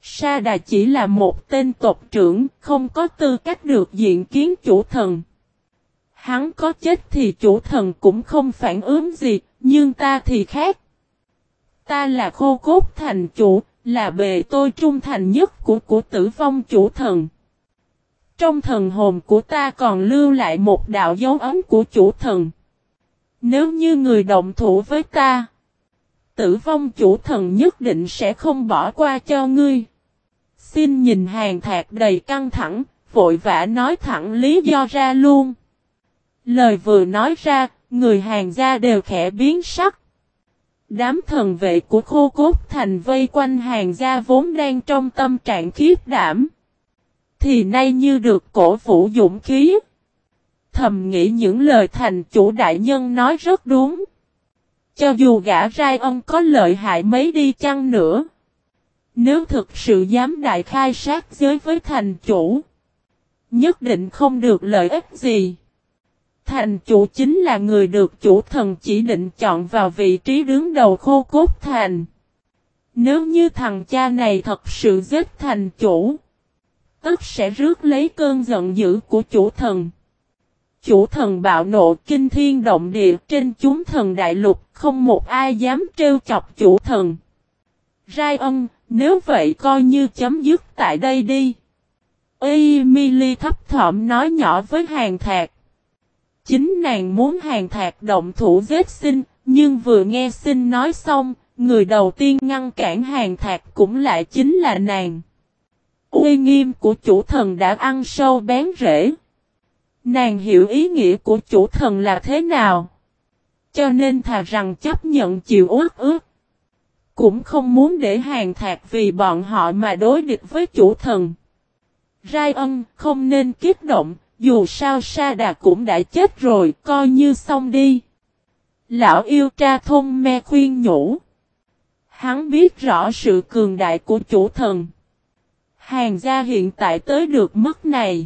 Sa Đà chỉ là một tên tộc trưởng, không có tư cách được diện kiến chủ thần. Hắn có chết thì chủ thần cũng không phản ứng gì, nhưng ta thì khác. Ta là Khô Cốt Thành chủ, là bề tôi trung thành nhất của Tử Vong chủ thần. Trong thần hồn của ta còn lưu lại một đạo dấu ấn của chủ thần. Nếu như người động thủ với ta, Tử Vong chủ thần nhất định sẽ không bỏ qua cho ngươi. Xin nhìn Hàn Thạc đầy căng thẳng, vội vã nói thẳng lý do ra luôn. Lời vừa nói ra, người Hàn gia đều khẽ biến sắc. Đám thần vệ của Khô Cốt Thành vây quanh Hàn gia vốn đang trong tâm trạng khiếp đảm, thì nay như được cổ vũ dũng khí. Thầm nghĩ những lời thành chủ đại nhân nói rất đúng. Cho dù gã Rai Ân có lợi hại mấy đi chăng nữa, nếu thực sự dám đại khai sát giới với thành chủ, nhất định không được lợi ích gì. Thành chủ chính là người được chủ thần chỉ định chọn vào vị trí đứng đầu Khô Cốt Thành. Nếu như thằng cha này thật sự giết thành chủ, tất sẽ rước lấy cơn giận dữ của chủ thần. Chủ thần bạo nộ kinh thiên động địa trên chúng thần đại lục, không một ai dám trêu chọc chủ thần. Rai Ân, nếu vậy coi như chấm dứt tại đây đi. Emily thấp thỏm nói nhỏ với Hàn Thạc. Chính nàng muốn Hàn Thạc động thủ giết Xin, nhưng vừa nghe Xin nói xong, người đầu tiên ngăn cản Hàn Thạc cũng lại chính là nàng. Uy nghiêm của chủ thần đã ăn sâu bén rễ. Nàng hiểu ý nghĩa của chủ thần là thế nào, cho nên thà rằng chấp nhận chịu uất ức, cũng không muốn để Hàn Thạc vì bọn họ mà đối địch với chủ thần. Rai Ân, không nên kích động, dù sao Sa Đà cũng đã chết rồi, coi như xong đi. Lão yêu tra thôn me khuyên nhủ. Hắn biết rõ sự cường đại của chủ thần. Hàn gia hiện tại tới được mức này.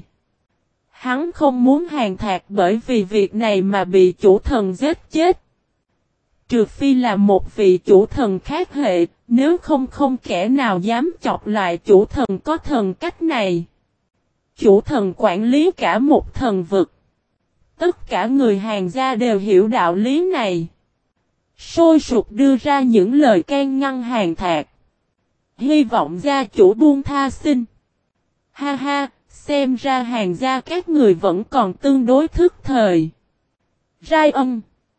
Hắn không muốn Hàn Thạc bởi vì việc này mà bị chủ thần giết chết. Trừ phi là một vị chủ thần khác hệ, nếu không kẻ nào dám chọc lại chủ thần có thần cách này. Chủ thần quản lý cả một thần vực. Tất cả người Hàn gia đều hiểu đạo lý này. Sôi sục đưa ra những lời can ngăn Hàn Thạc. Hy vọng gia chủ buông tha Xin. Ha ha, xem ra Hàn gia các người vẫn còn tương đối thức thời. Rai Ân,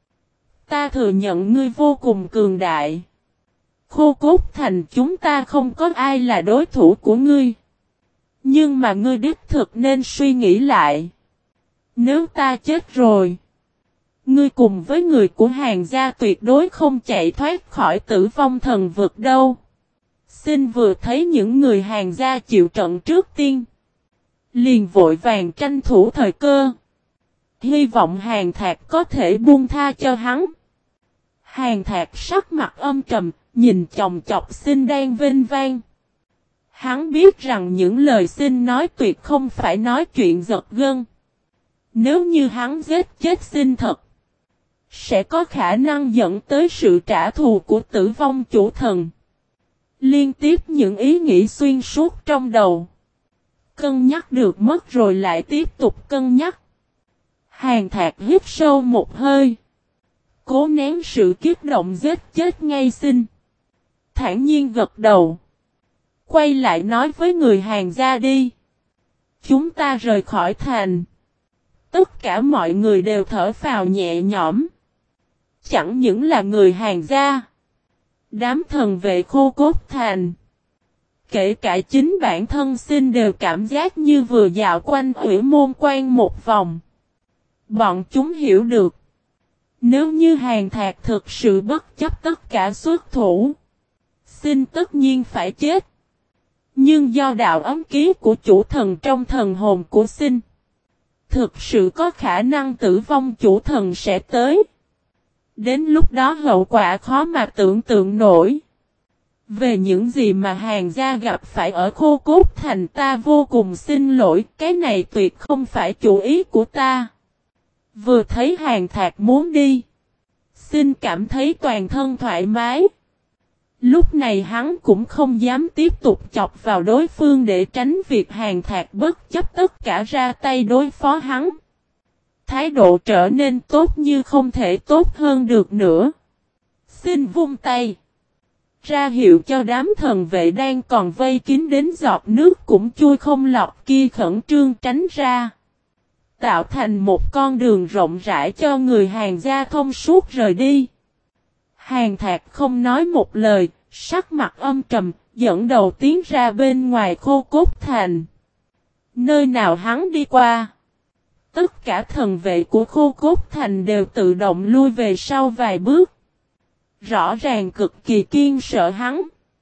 ta thừa nhận ngươi vô cùng cường đại. Khô Cốt Thành chúng ta không có ai là đối thủ của ngươi. Nhưng mà ngươi đích thực nên suy nghĩ lại. Nếu ta chết rồi, ngươi cùng với người của Hàn gia tuyệt đối không chạy thoát khỏi Tử Vong thần vực đâu. Xin vừa thấy những người Hàn gia chịu trận trước tiên, liền vội vàng tranh thủ thời cơ. Hy vọng Hàn Thạc có thể buông tha cho hắn. Hàn Thạc sắc mặt âm trầm, nhìn chòng chọc Xin đang vênh vang. Hắn biết rằng những lời Xin nói tuyệt không phải nói chuyện giật gân. Nếu như hắn giết chết Xin thật, sẽ có khả năng dẫn tới sự trả thù của Tử Vong chủ thần. Liên tiếp những ý nghĩ xuyên suốt trong đầu. Cân nhắc được mất rồi lại tiếp tục cân nhắc. Hàn Thạc hít sâu một hơi, cố nén sự kích động giết chết ngay Xin. Thản nhiên gật đầu, quay lại nói với người Hàn gia đi. Chúng ta rời khỏi thành. Tất cả mọi người đều thở phào nhẹ nhõm. Chẳng những là người Hàn gia, đám thần vệ Khô Cốt Thành, kể cả chính bản thân Xin đều cảm giác như vừa dạo quanh Ủy Môn Quan một vòng. Bọn chúng hiểu được, nếu như Hàn Thạc thực sự bất chấp tất cả xuất thủ, Xin tất nhiên phải chết. Nhưng do đạo ấm ký của chủ thần trong thần hồn của Xin, thực sự có khả năng Tử Vong chủ thần sẽ tới. Đến lúc đó hậu quả khó mà tưởng tượng nổi. Về những gì mà Hàn gia gặp phải ở Khô Cốt Thành ta vô cùng xin lỗi, cái này tuyệt không phải chủ ý của ta. Vừa thấy Hàn Thạc muốn đi, Xin cảm thấy toàn thân thoải mái. Lúc này hắn cũng không dám tiếp tục chọc vào đối phương để tránh việc Hàn Thạc bất chấp tất cả ra tay đối phó hắn. Thái độ trở nên tốt như không thể tốt hơn được nữa. Xin vung tay. Ra hiệu cho đám thần vệ đang còn vây kín đến giọt nước cũng chui không lọt kia khẩn trương tránh ra. Tạo thành một con đường rộng rãi cho người Hàn gia thông suốt rời đi. Hàn Thạc không nói một lời, sắc mặt âm trầm, dẫn đầu tiến ra bên ngoài Khô Cốt Thành. Nơi nào hắn đi qua, tất cả thần vệ của Khô Cốt Thành đều tự động lui về sau vài bước. Rõ ràng cực kỳ kiêng sợ hắn.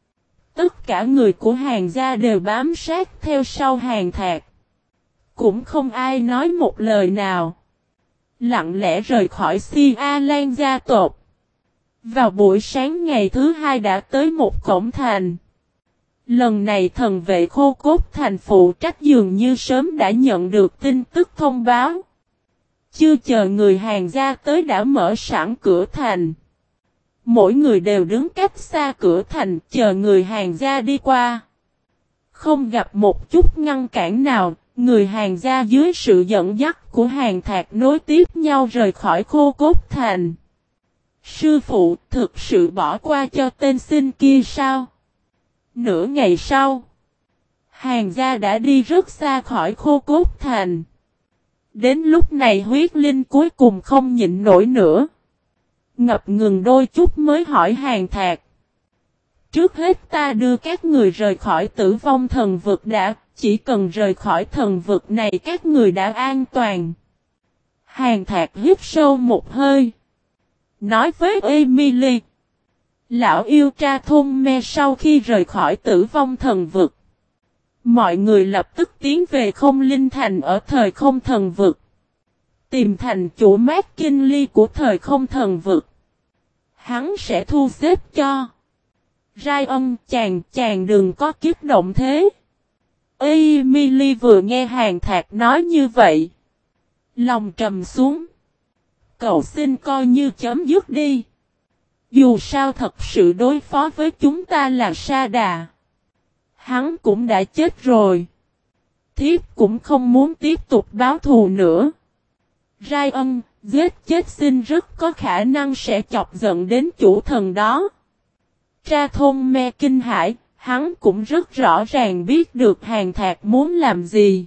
Tất cả người của Hàn gia đều bám sát theo sau Hàn Thạc. Cũng không ai nói một lời nào. Lặng lẽ rời khỏi Si A Lan gia tộc. Vào buổi sáng ngày thứ hai đã tới một cổng thành. Lần này thần vệ Khô Cốt Thành phụ trách dường như sớm đã nhận được tin tức thông báo. Chưa chờ người Hàn gia tới đã mở sẵn cửa thành. Mỗi người đều đứng cách xa cửa thành chờ người Hàn gia đi qua. Không gặp một chút ngăn cản nào, người Hàn gia dưới sự dẫn dắt của Hàn Thạc nối tiếp nhau rời khỏi Khô Cốt Thành. Sư phụ thực sự bỏ qua cho tên xin kia sao? Nửa ngày sau, Hàn gia đã đi rất xa khỏi Khô Cốt Thành. Đến lúc này huyết linh cuối cùng không nhịn nổi nữa. Ngập ngừng đôi chút mới hỏi Hàn Thạc. Trước hết ta đưa các người rời khỏi Tử Vong Thần Vực đã, chỉ cần rời khỏi thần vực này các người đã an toàn. Hàn Thạc hít sâu một hơi. Nói với Emily. Lão yêu tra thôn me sau khi rời khỏi Tử Vong Thần Vực. Mọi người lập tức tiến về Không Linh Thành ở Thời Không Thần Vực. Tìm thành chủ mát kinh ly của Thời Không Thần Vực. Hắn sẽ thu xếp cho. Ryan chàng đừng có kích động thế. Emily vừa nghe Hàn Thạc nói như vậy. Lòng trầm xuống. Cậu xin coi như chấm dứt đi. Dù sao thật sự đối phó với chúng ta là Sa Đà. Hắn cũng đã chết rồi. Thiếp cũng không muốn tiếp tục báo thù nữa. Ryan, giết chết xin rất có khả năng sẽ chọc giận đến chủ thần đó. Tra thôn me kinh hãi, hắn cũng rất rõ ràng biết được Hàn Thạc muốn làm gì.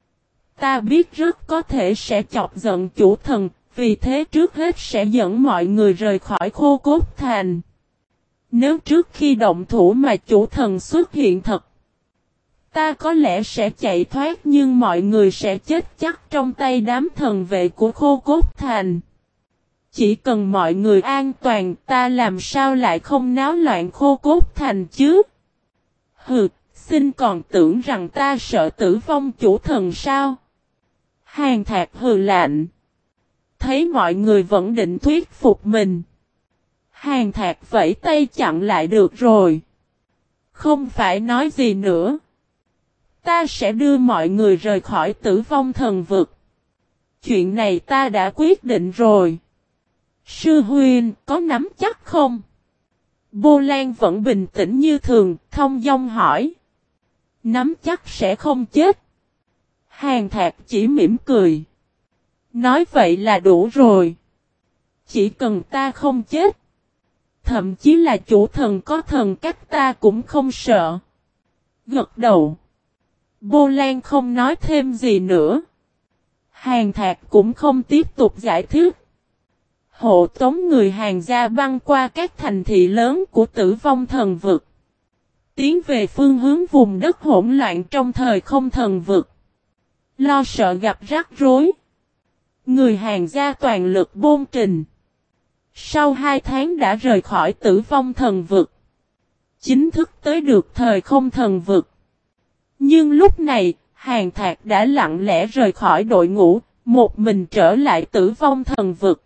Ta biết rất có thể sẽ chọc giận chủ thần, vì thế trước hết sẽ dẫn mọi người rời khỏi Khô Cốt Thành. Nếu trước khi động thủ mà chủ thần xuất hiện thật, ta có lẽ sẽ chạy thoát nhưng mọi người sẽ chết chắc trong tay đám thần vệ của Khô Cốt Thành. Chỉ cần mọi người an toàn ta làm sao lại không náo loạn Khô Cốt Thành chứ? Hừ, xin còn tưởng rằng ta sợ tử vong chủ thần sao? Hàn Thạc hừ lạnh. Thấy mọi người vẫn định thuyết phục mình. Hàn Thạc vẫy tay chặn lại được rồi. Không phải nói gì nữa. Ta sẽ đưa mọi người rời khỏi Tử Vong Thần Vực. Chuyện này ta đã quyết định rồi. Sư huynh có nắm chắc không? Bô Lan vẫn bình tĩnh như thường, thông dong hỏi. Nắm chắc sẽ không chết. Hàn Thạc chỉ mỉm cười. Nói vậy là đủ rồi. Chỉ cần ta không chết. Thậm chí là chủ thần có thần cách ta cũng không sợ. Gật đầu. Bô Lan không nói thêm gì nữa. Hàn Thạc cũng không tiếp tục giải thích. Hộ tống người Hàn gia băng qua các thành thị lớn của Tử Vong Thần Vực. Tiến về phương hướng vùng đất hỗn loạn trong Thời Không Thần Vực. Lo sợ gặp rắc rối. Người Hàn gia toàn lực bôn trình. Sau 2 tháng đã rời khỏi Tử Vong Thần Vực. Chính thức tới được Thời Không Thần Vực. Nhưng lúc này, Hàn Thạc đã lặng lẽ rời khỏi đội ngũ, một mình trở lại Tử Vong Thần Vực.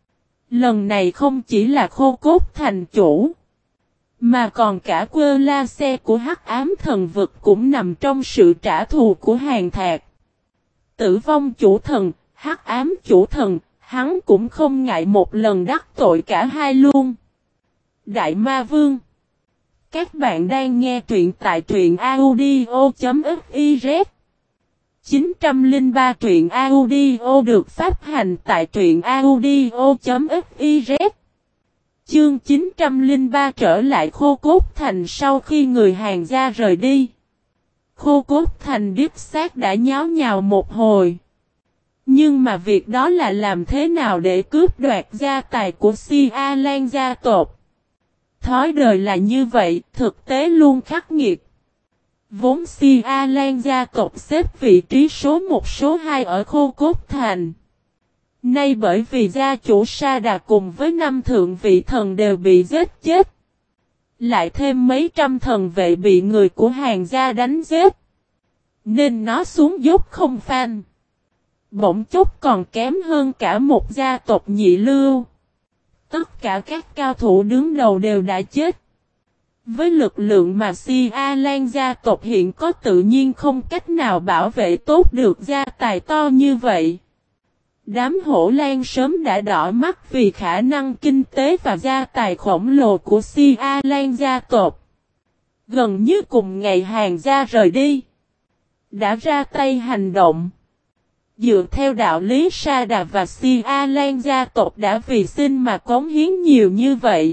Lần này không chỉ là Khô Cốt Thành chủ, mà còn cả quơ la xe của Hắc Ám Thần Vực cũng nằm trong sự trả thù của Hàn Thạc. Tử vong chủ thần, Hắc Ám chủ thần, hắn cũng không ngại một lần đắc tội cả hai luôn. Đại Ma Vương, Các bạn đang nghe truyện tại truyện audio.fiz 903 truyện audio được phát hành tại truyện audio.fiz. Chương 903 trở lại Khô Cốt Thành sau khi người Hàn gia rời đi. Khô Cốt Thành đích xác đã nháo nhào một hồi. Nhưng mà việc đó là làm thế nào để cướp đoạt gia tài của Si A Lan gia tộc? Thói đời là như vậy, thực tế luôn khắc nghiệt. Vốn Si A Lan gia tộc xếp vị trí số 1 số 2 ở Khô Cốt Thành. Nay bởi vì gia chủ Sa Đà cùng với 5 thượng vị thần đều bị giết chết. Lại thêm mấy trăm thần vệ bị người của Hàn gia đánh giết. Nên nó xuống dốc không phanh. Bỗng chốc còn kém hơn cả một gia tộc nhị lưu. Tất cả các cao thủ đứng đầu đều đã chết. Với lực lượng mà Si A Lan gia tộc hiện có tự nhiên không cách nào bảo vệ tốt được gia tài to như vậy. Đám hổ lan sớm đã đỏ mắt vì khả năng kinh tế và gia tài khổng lồ của Si A Lan gia tộc. Gần như cùng ngày Hàn gia rời đi. Đã ra tay hành động. Dựa theo đạo lý Sa Đà và Si A Lan gia tộc đã vì sinh mà cống hiến nhiều như vậy.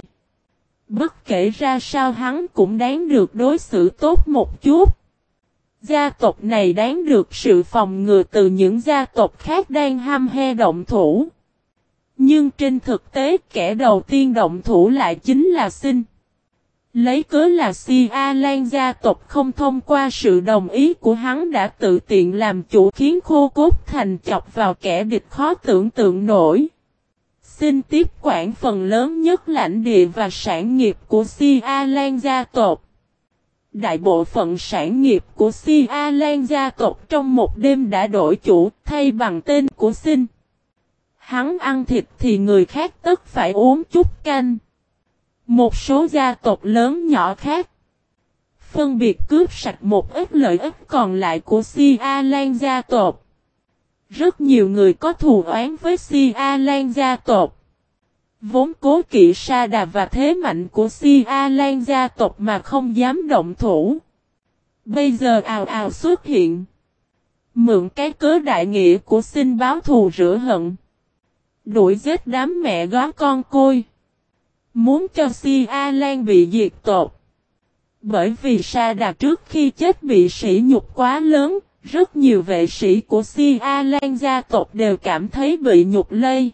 Bất kể ra sao hắn cũng đáng được đối xử tốt một chút. Gia tộc này đáng được sự phòng ngừa từ những gia tộc khác đang hăm he động thủ. Nhưng trên thực tế kẻ đầu tiên động thủ lại chính là Sinh. Lấy cớ là Si A Lan gia tộc không thông qua sự đồng ý của hắn đã tự tiện làm chủ khiến Khô Cốt Thành chọc vào kẻ địch khó tưởng tượng nổi. Xin tiếp quản phần lớn nhất lãnh địa và sản nghiệp của Si A Lan gia tộc. Đại bộ phận sản nghiệp của Si A Lan gia tộc trong một đêm đã đổi chủ thay bằng tên của Sinh. Hắn ăn thịt thì người khác tất phải uống chút canh. Một số gia tộc lớn nhỏ khác phân biệt cướp sạch một ít lợi ích còn lại của Si A Lan gia tộc. Rất nhiều người có thù oán với Si A Lan gia tộc. Vốn cố kỵ Sa Đà và thế mạnh của Si A Lan gia tộc mà không dám động thủ. Bây giờ ào ào xuất hiện. Mượn cái cớ đại nghĩa của Sinh báo thù rửa hận. Đuổi giết đám mẹ góa con côi. Muốn cho Si A Lan bị diệt tộc. Bởi vì Sa Đà trước khi chết bị sỉ nhục quá lớn. Rất nhiều vệ sĩ của Si A Lan gia tộc đều cảm thấy bị nhục lây.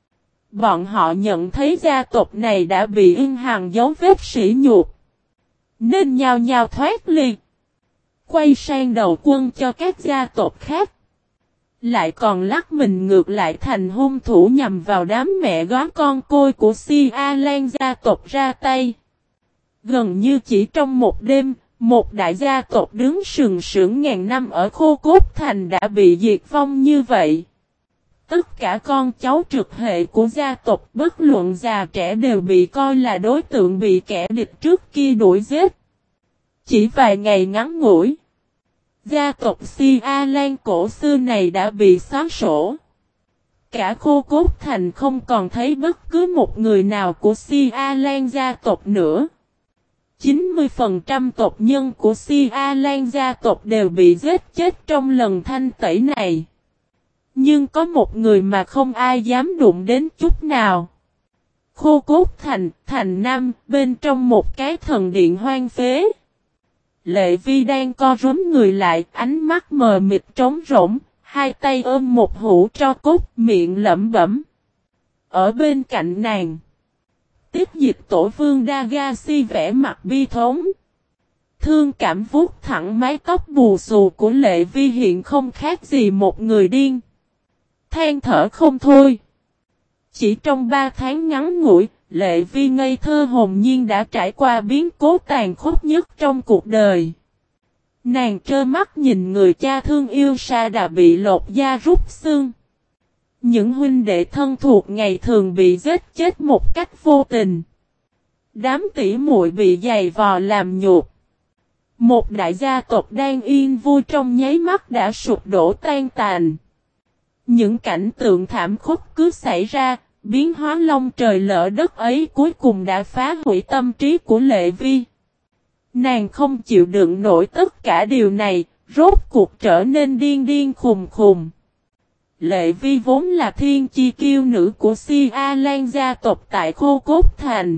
Bọn họ nhận thấy gia tộc này đã bị in hằn dấu vết sỉ nhục. Nên nhao nhao thoát ly. Quay sang đầu quân cho các gia tộc khác. Lại còn lắc mình ngược lại thành hung thủ nhằm vào đám mẹ góa con côi của Si A Lan gia tộc ra tay. Gần như chỉ trong một đêm, một đại gia tộc đứng sừng sững ngàn năm ở Khô Cốt Thành đã bị diệt vong như vậy. Tất cả con cháu trực hệ của gia tộc bất luận già trẻ đều bị coi là đối tượng bị kẻ địch trước kia đuổi giết. Chỉ vài ngày ngắn ngủi, gia tộc Si A Lan cổ xưa này đã bị xóa sổ. Cả Khô Cốt Thành không còn thấy bất cứ một người nào của Si A Lan gia tộc nữa. 90% tộc nhân của Si A Lan gia tộc đều bị giết chết trong lần thanh tẩy này. Nhưng có một người mà không ai dám đụng đến chút nào. Khô Cốt Thành, thành Nam, bên trong một cái thần điện hoang phế. Lệ Vi đang co rúm người lại, ánh mắt mờ mịt trống rỗng, hai tay ôm một hũ tro cốt, miệng lẩm bẩm. Ở bên cạnh nàng, Tiếp Dịch Tổ Vương Dagasi vẽ mặt bi thống. Thương cảm vuốt thẳng mái tóc bù xù của Lệ Vi hiện không khác gì một người điên. Than thở không thôi. Chỉ trong 3 tháng ngắn ngủi, Lệ Vi ngây thơ hồn nhiên đã trải qua biến cố tàn khốc nhất trong cuộc đời. Nàng trơ mắt nhìn người cha thương yêu Sa Đà bị lột da rút xương. Những huynh đệ thân thuộc ngày thường bị giết chết một cách vô tình. Đám tỷ muội bị giày vò làm nhục. Một đại gia tộc đang yên vui trong nháy mắt đã sụp đổ tan tàn. Những cảnh tượng thảm khốc cứ xảy ra, biến hóa long trời lỡ đất ấy cuối cùng đã phá hủy tâm trí của Lệ Vi. Nàng không chịu đựng nổi tất cả điều này, rốt cuộc trở nên điên điên khùng khùng. Lệ Vi vốn là thiên chi kiêu nữ của Si A Lan gia tộc tại Khô Cốt Thành.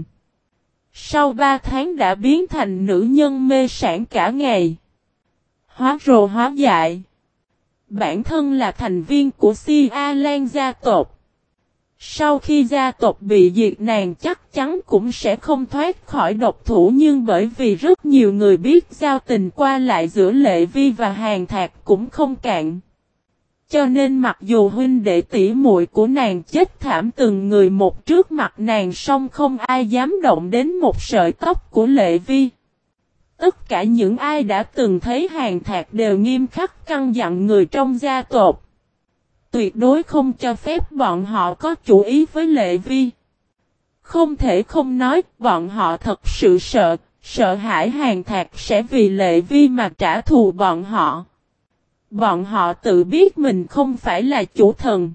Sau 3 tháng đã biến thành nữ nhân mê sản cả ngày. Hóa rồ hóa dại. Bản thân là thành viên của Si A Lan gia tộc. Sau khi gia tộc bị diệt nàng chắc chắn cũng sẽ không thoát khỏi độc thủ, nhưng bởi vì rất nhiều người biết giao tình qua lại giữa Lệ Vi và Hàn Thạc cũng không cạn. Cho nên mặc dù huynh đệ tỷ muội của nàng chết thảm từng người một trước mặt nàng, song không ai dám động đến một sợi tóc của Lệ Vi. Tất cả những ai đã từng thấy Hàn Thạc đều nghiêm khắc căn dặn người trong gia tộc. Tuyệt đối không cho phép bọn họ có chủ ý với Lệ Vi. Không thể không nói, bọn họ thật sự sợ hãi Hàn Thạc sẽ vì Lệ Vi mà trả thù bọn họ. Bọn họ tự biết mình không phải là chủ thần.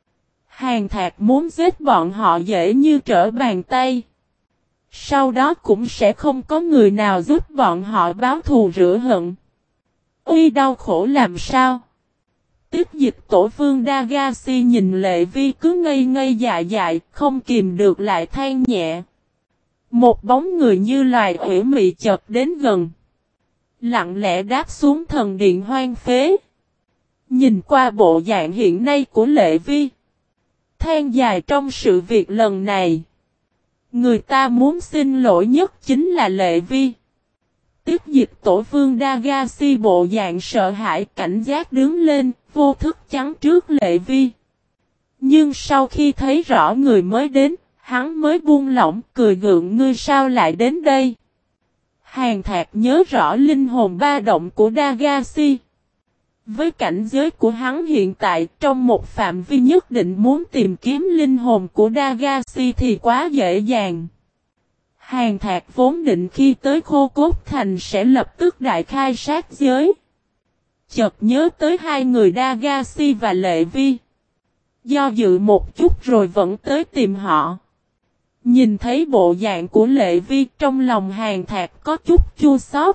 Hàn Thạc muốn giết bọn họ dễ như trở bàn tay. Sau đó cũng sẽ không có người nào giúp bọn họ báo thù rửa hận. Uy đau khổ làm sao? Tiếp dịch tổ vương Dagashi nhìn Lệ Vi cứ ngây ngây dại dại, không kìm được lại than nhẹ. Một bóng người như loài ủy mị chợt đến gần. Lặng lẽ đáp xuống thần điện hoang phế. Nhìn qua bộ dạng hiện nay của Lệ Vi. Than dài trong sự việc lần này. Người ta muốn xin lỗi nhất chính là Lệ Vi. Tiếp dịch tổ vương Dagashi bộ dạng sợ hãi cảnh giác đứng lên, vô thức chắn trước Lệ Vi. Nhưng sau khi thấy rõ người mới đến, hắn mới buông lỏng cười gượng, ngươi sao lại đến đây? Hàn Thạc nhớ rõ linh hồn ba động của Dagashi. Với cảnh giới của hắn hiện tại, trong một phạm vi nhất định muốn tìm kiếm linh hồn của Dagashi thì quá dễ dàng. Hàn Thạc vốn định khi tới Khô Cốt Thành sẽ lập tức đại khai sát giới. Chợt nhớ tới hai người Dagashi và Lệ Vi. Do dự một chút rồi vẫn tới tìm họ. Nhìn thấy bộ dạng của Lệ Vi, trong lòng Hàn Thạc có chút chua xót.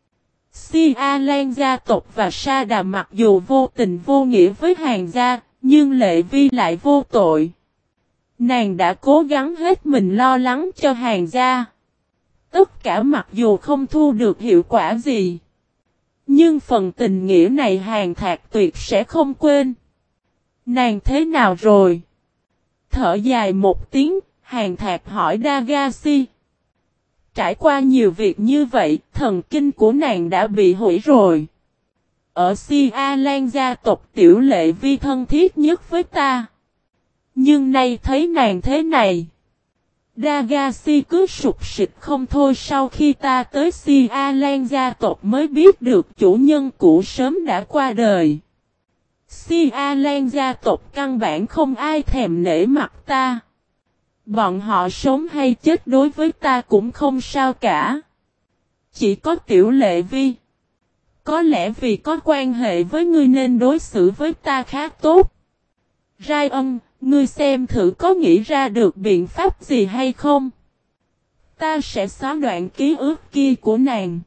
Si A Lan gia tộc và Sa Đà mặc dù vô tình vô nghĩa với Hàn gia, nhưng Lệ Vi lại vô tội. Nàng đã cố gắng hết mình lo lắng cho Hàn gia. Tất cả mặc dù không thu được hiệu quả gì. Nhưng phần tình nghĩa này Hàn Thạc tuyệt sẽ không quên. Nàng thế nào rồi? Thở dài một tiếng, Hàn Thạc hỏi Dagashi. Trải qua nhiều việc như vậy, thần kinh của nàng đã bị hủy rồi. Ở Si A Lan gia tộc tiểu Lệ Vi thân thiết nhất với ta. Nhưng nay thấy nàng thế này. Dagashi cứ sụp sịch không thôi, sau khi ta tới Si A Lan gia tộc mới biết được chủ nhân cũ sớm đã qua đời. Si A Lan gia tộc căn bản không ai thèm nể mặt ta. Bọn họ sống hay chết đối với ta cũng không sao cả. Chỉ có tiểu Lệ Vi. Có lẽ vì có quan hệ với ngươi nên đối xử với ta khá tốt. Ryan, ngươi xem thử có nghĩ ra được biện pháp gì hay không? Ta sẽ xóa đoạn ký ức kia của nàng.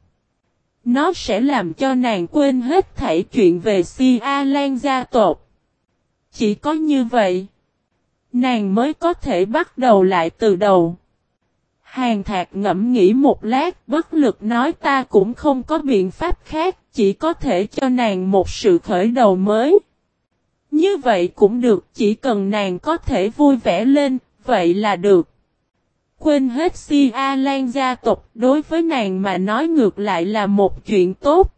Nó sẽ làm cho nàng quên hết thảy chuyện về Si A Lan gia tộc. Chỉ có như vậy, nàng mới có thể bắt đầu lại từ đầu. Hàn Thạc ngẫm nghĩ một lát, bất lực nói ta cũng không có biện pháp khác, chỉ có thể cho nàng một sự khởi đầu mới. Như vậy cũng được, chỉ cần nàng có thể vui vẻ lên, vậy là được. Quên hết Si A Lan gia tộc, đối với nàng mà nói ngược lại là một chuyện tốt.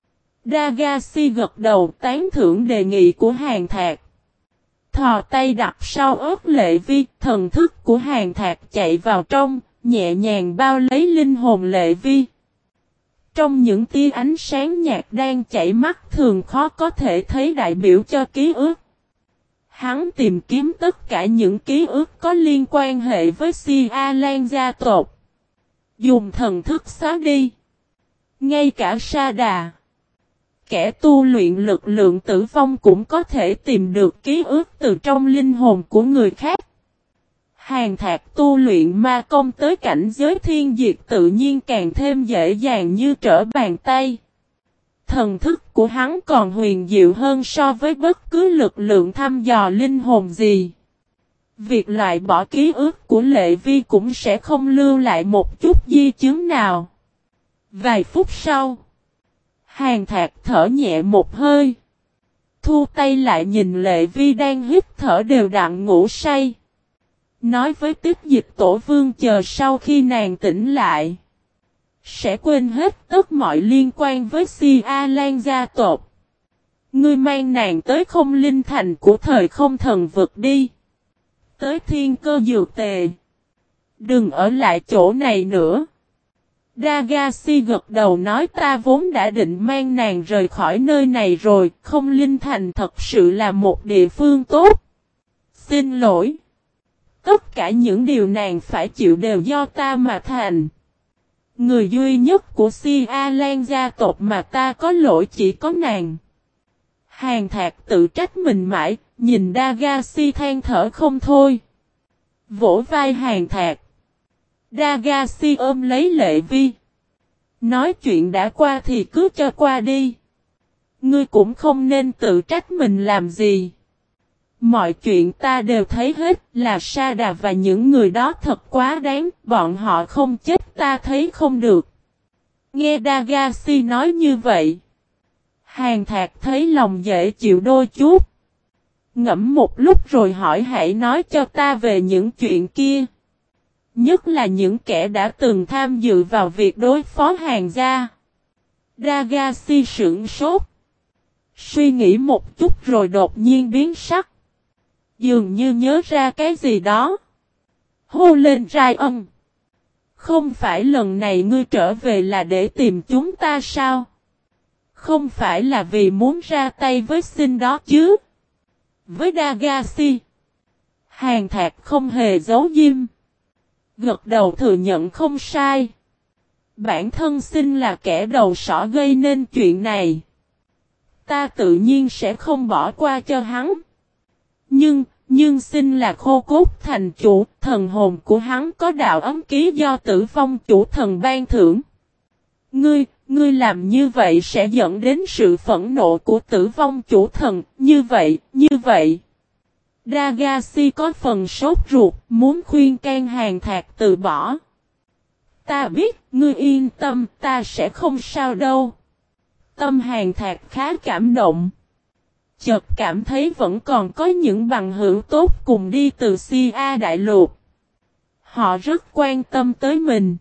Dagashi gật đầu tán thưởng đề nghị của Hàn Thạc. Thò tay đặt sau ớt Lệ Vi, thần thức của Hàn Thạc chạy vào trong, nhẹ nhàng bao lấy linh hồn Lệ Vi. Trong những tia ánh sáng nhạt đang chảy mắt thường khó có thể thấy đại biểu cho ký ức. Hắn tìm kiếm tất cả những ký ức có liên quan hệ với Si A Lan gia tộc. Dùng thần thức xóa đi. Ngay cả Sa Đà, kẻ tu luyện lực lượng tử vong cũng có thể tìm được ký ức từ trong linh hồn của người khác. Hàn Thạc tu luyện ma công tới cảnh giới thiên diệt tự nhiên càng thêm dễ dàng như trở bàn tay. Thần thức của hắn còn huyền diệu hơn so với bất cứ lực lượng thăm dò linh hồn gì. Việc loại bỏ ký ức của Lệ Vi cũng sẽ không lưu lại một chút di chứng nào. Vài phút sau, Hàn Thạc thở nhẹ một hơi. Thu tay lại nhìn Lệ Vi đang hít thở đều đặn ngủ say. Nói với Tiếp Dịch Tổ Vương chờ sau khi nàng tỉnh lại, sẽ quên hết tất mọi liên quan với Si A Lan gia tộc. Ngươi mang nàng tới Không Linh Thành của thời không thần vực đi. Tới Thiên Cơ Dược Tề. Đừng ở lại chỗ này nữa. Dagashi gật đầu nói ta vốn đã định mang nàng rời khỏi nơi này rồi. Không Linh Thành thật sự là một địa phương tốt. Xin lỗi. Tất cả những điều nàng phải chịu đều do ta mà thành. Người duy nhất của Si A Lan gia tộc mà ta có lỗi chỉ có nàng. Hàn Thạc tự trách mình mãi, nhìn Dagashi than thở không thôi. Vỗ vai Hàn Thạc. Dagashi ôm lấy Lệ Vi. Nói chuyện đã qua thì cứ cho qua đi. Ngươi cũng không nên tự trách mình làm gì. Mọi chuyện ta đều thấy hết là Sa Đà và những người đó thật quá đáng, bọn họ không chết ta thấy không được. Nghe Dagashi nói như vậy, Hàn Thạc thấy lòng dễ chịu đôi chút. Ngẫm một lúc rồi hỏi hãy nói cho ta về những chuyện kia. Nhất là những kẻ đã từng tham dự vào việc đối phó Hàn gia. Dagashi sững sốt. Suy nghĩ một chút rồi đột nhiên biến sắc. Dường như nhớ ra cái gì đó. Hô lên Rai Âm. Không phải lần này ngươi trở về là để tìm chúng ta sao? Không phải là vì muốn ra tay với Xin đó chứ? Với Dagashi, Hàn Thạc không hề giấu diêm. Gật đầu thừa nhận không sai. Bản thân Xin là kẻ đầu sỏ gây nên chuyện này. Ta tự nhiên sẽ không bỏ qua cho hắn. Nhưng Xin là Khô Cốt thành chủ, thần hồn của hắn có đạo ấm ký do Tử Vong chủ thần ban thưởng. Ngươi làm như vậy sẽ dẫn đến sự phẫn nộ của Tử Vong chủ thần, như vậy. Dagashi có phần sốt ruột, muốn khuyên can Hàn Thạc từ bỏ. Ta biết, ngươi yên tâm, ta sẽ không sao đâu. Tâm Hàn Thạc khá cảm động. Chợt cảm thấy vẫn còn có những bằng hữu tốt cùng đi từ Si A Đại Lục. Họ rất quan tâm tới mình.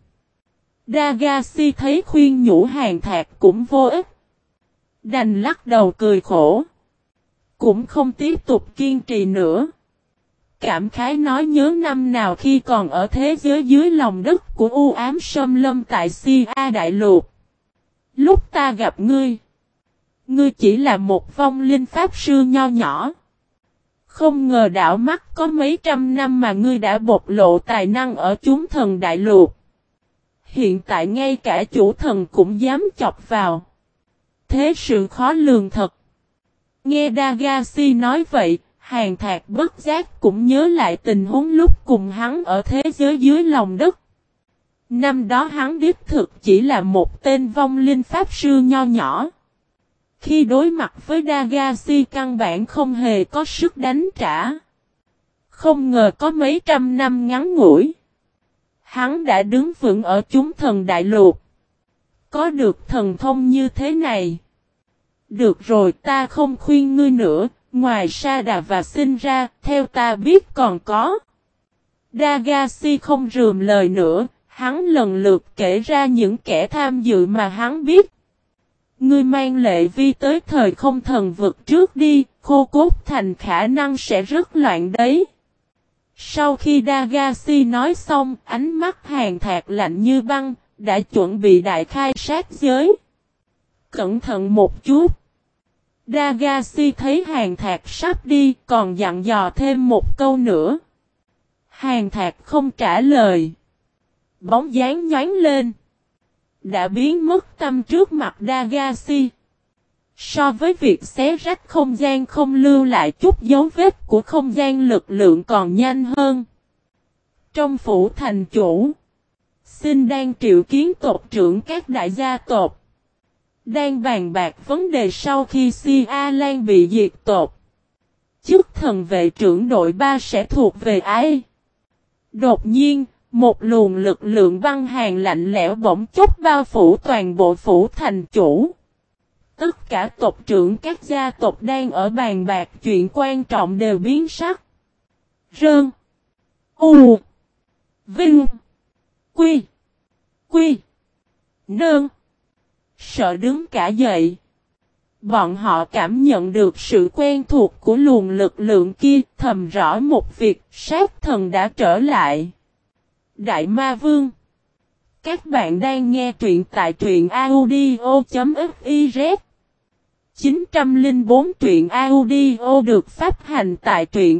Dagashi thấy khuyên nhủ Hàn Thạc cũng vô ích. Đành lắc đầu cười khổ. Cũng không tiếp tục kiên trì nữa. Cảm khái nói nhớ năm nào khi còn ở thế giới dưới lòng đất của u ám xâm lâm tại Si A Đại Lục. Lúc ta gặp ngươi. Ngươi chỉ là một vong linh pháp sư nho nhỏ. Không ngờ đảo mắt có mấy trăm năm mà ngươi đã bộc lộ tài năng ở chúng thần đại lục. Hiện tại ngay cả chủ thần cũng dám chọc vào. Thế sự khó lường thật. Nghe Dagashi nói vậy, Hàn Thạc bất giác cũng nhớ lại tình huống lúc cùng hắn ở thế giới dưới lòng đất. Năm đó hắn đích thực chỉ là một tên vong linh pháp sư nho nhỏ. Khi đối mặt với Dagashi căn bản không hề có sức đánh trả. Không ngờ có mấy trăm năm ngắn ngủi. Hắn đã đứng vững ở chúng thần đại lục. Có được thần thông như thế này. Được rồi ta không khuyên ngươi nữa. Ngoài Sa Đà và Xin ra, theo ta biết còn có. Dagashi không rườm lời nữa. Hắn lần lượt kể ra những kẻ tham dự mà hắn biết. Ngươi mang Lệ Vi tới thời không thần vực trước đi, Khô Cốt thành khả năng sẽ rất loạn đấy. Sau khi Dagashi nói xong, ánh mắt Hàn Thạc lạnh như băng, đã chuẩn bị đại khai sát giới. Cẩn thận một chút. Dagashi thấy Hàn Thạc sắp đi, còn dặn dò thêm một câu nữa. Hàn Thạc không trả lời. Bóng dáng nhoáng lên. Đã biến mất tâm trước mặt Dagashi. So với việc xé rách không gian không lưu lại chút dấu vết của không gian lực lượng còn nhanh hơn. Trong phủ thành chủ, Xin đang triệu kiến tộc trưởng các đại gia tộc. Đang bàn bạc vấn đề sau khi Si A Lan bị diệt tộc. Chức thần vệ trưởng đội 3 sẽ thuộc về ai? Đột nhiên, một luồng lực lượng băng hàn lạnh lẽo bỗng chốc bao phủ toàn bộ phủ thành chủ. Tất cả tộc trưởng các gia tộc đang ở bàn bạc chuyện quan trọng đều biến sắc. Rơn. U. Vinh. Quy. Quy. Nơn. Sợ đứng cả dậy. Bọn họ cảm nhận được sự quen thuộc của luồng lực lượng kia, thầm rõ một việc, sát thần đã trở lại. Đại Ma Vương. Các bạn đang nghe truyện tại truyện audio.fiz. 904 truyện audio được phát hành tại truyện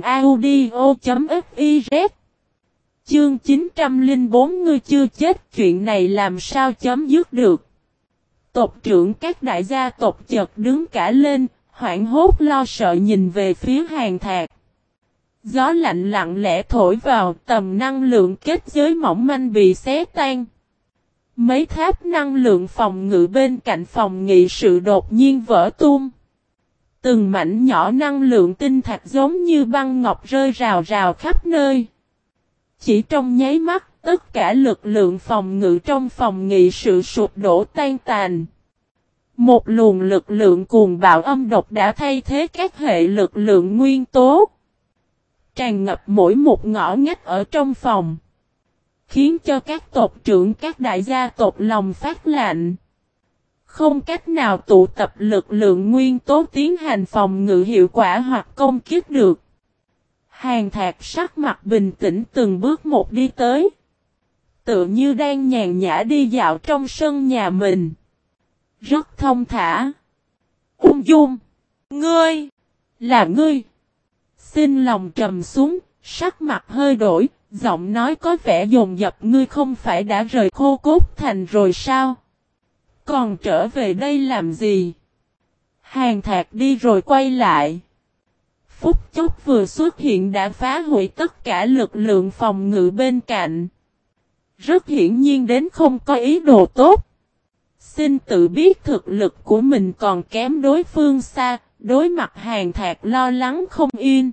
audio.fiz. Chương 904 ngươi chưa chết, chuyện này làm sao chấm dứt được. Tộc trưởng các đại gia tộc chợt đứng cả lên, hoảng hốt lo sợ nhìn về phía Hàn Thạc. Gió lạnh lặng lẽ thổi vào, tầm năng lượng kết giới mỏng manh bị xé tan. Mấy tháp năng lượng phòng ngự bên cạnh phòng nghị sự đột nhiên vỡ tung. Từng mảnh nhỏ năng lượng tinh thạch giống như băng ngọc rơi rào rào khắp nơi. Chỉ trong nháy mắt, tất cả lực lượng phòng ngự trong phòng nghị sự sụp đổ tan tàn. Một luồng lực lượng cuồng bạo âm độc đã thay thế các hệ lực lượng nguyên tố. Tràn ngập mỗi một ngõ ngách ở trong phòng. Khiến cho các tộc trưởng các đại gia tộc lòng phát lạnh. Không cách nào tụ tập lực lượng nguyên tố tiến hành phòng ngự hiệu quả hoặc công kích được. Hàn Thạc sắc mặt bình tĩnh từng bước một đi tới. Tựa như đang nhàn nhã đi dạo trong sân nhà mình. Rất thông thả. Ung dung. Ngươi. Là ngươi. Xin lòng trầm xuống, sắc mặt hơi đổi, giọng nói có vẻ dồn dập. Ngươi không phải đã rời Khô Cốt Thành rồi sao? Còn trở về đây làm gì? Hàn Thạc đi rồi quay lại. Phút chốc vừa xuất hiện đã phá hủy tất cả lực lượng phòng ngự bên cạnh. Rất hiển nhiên đến không có ý đồ tốt. Xin tự biết thực lực của mình còn kém đối phương xa, đối mặt Hàn Thạc lo lắng không yên.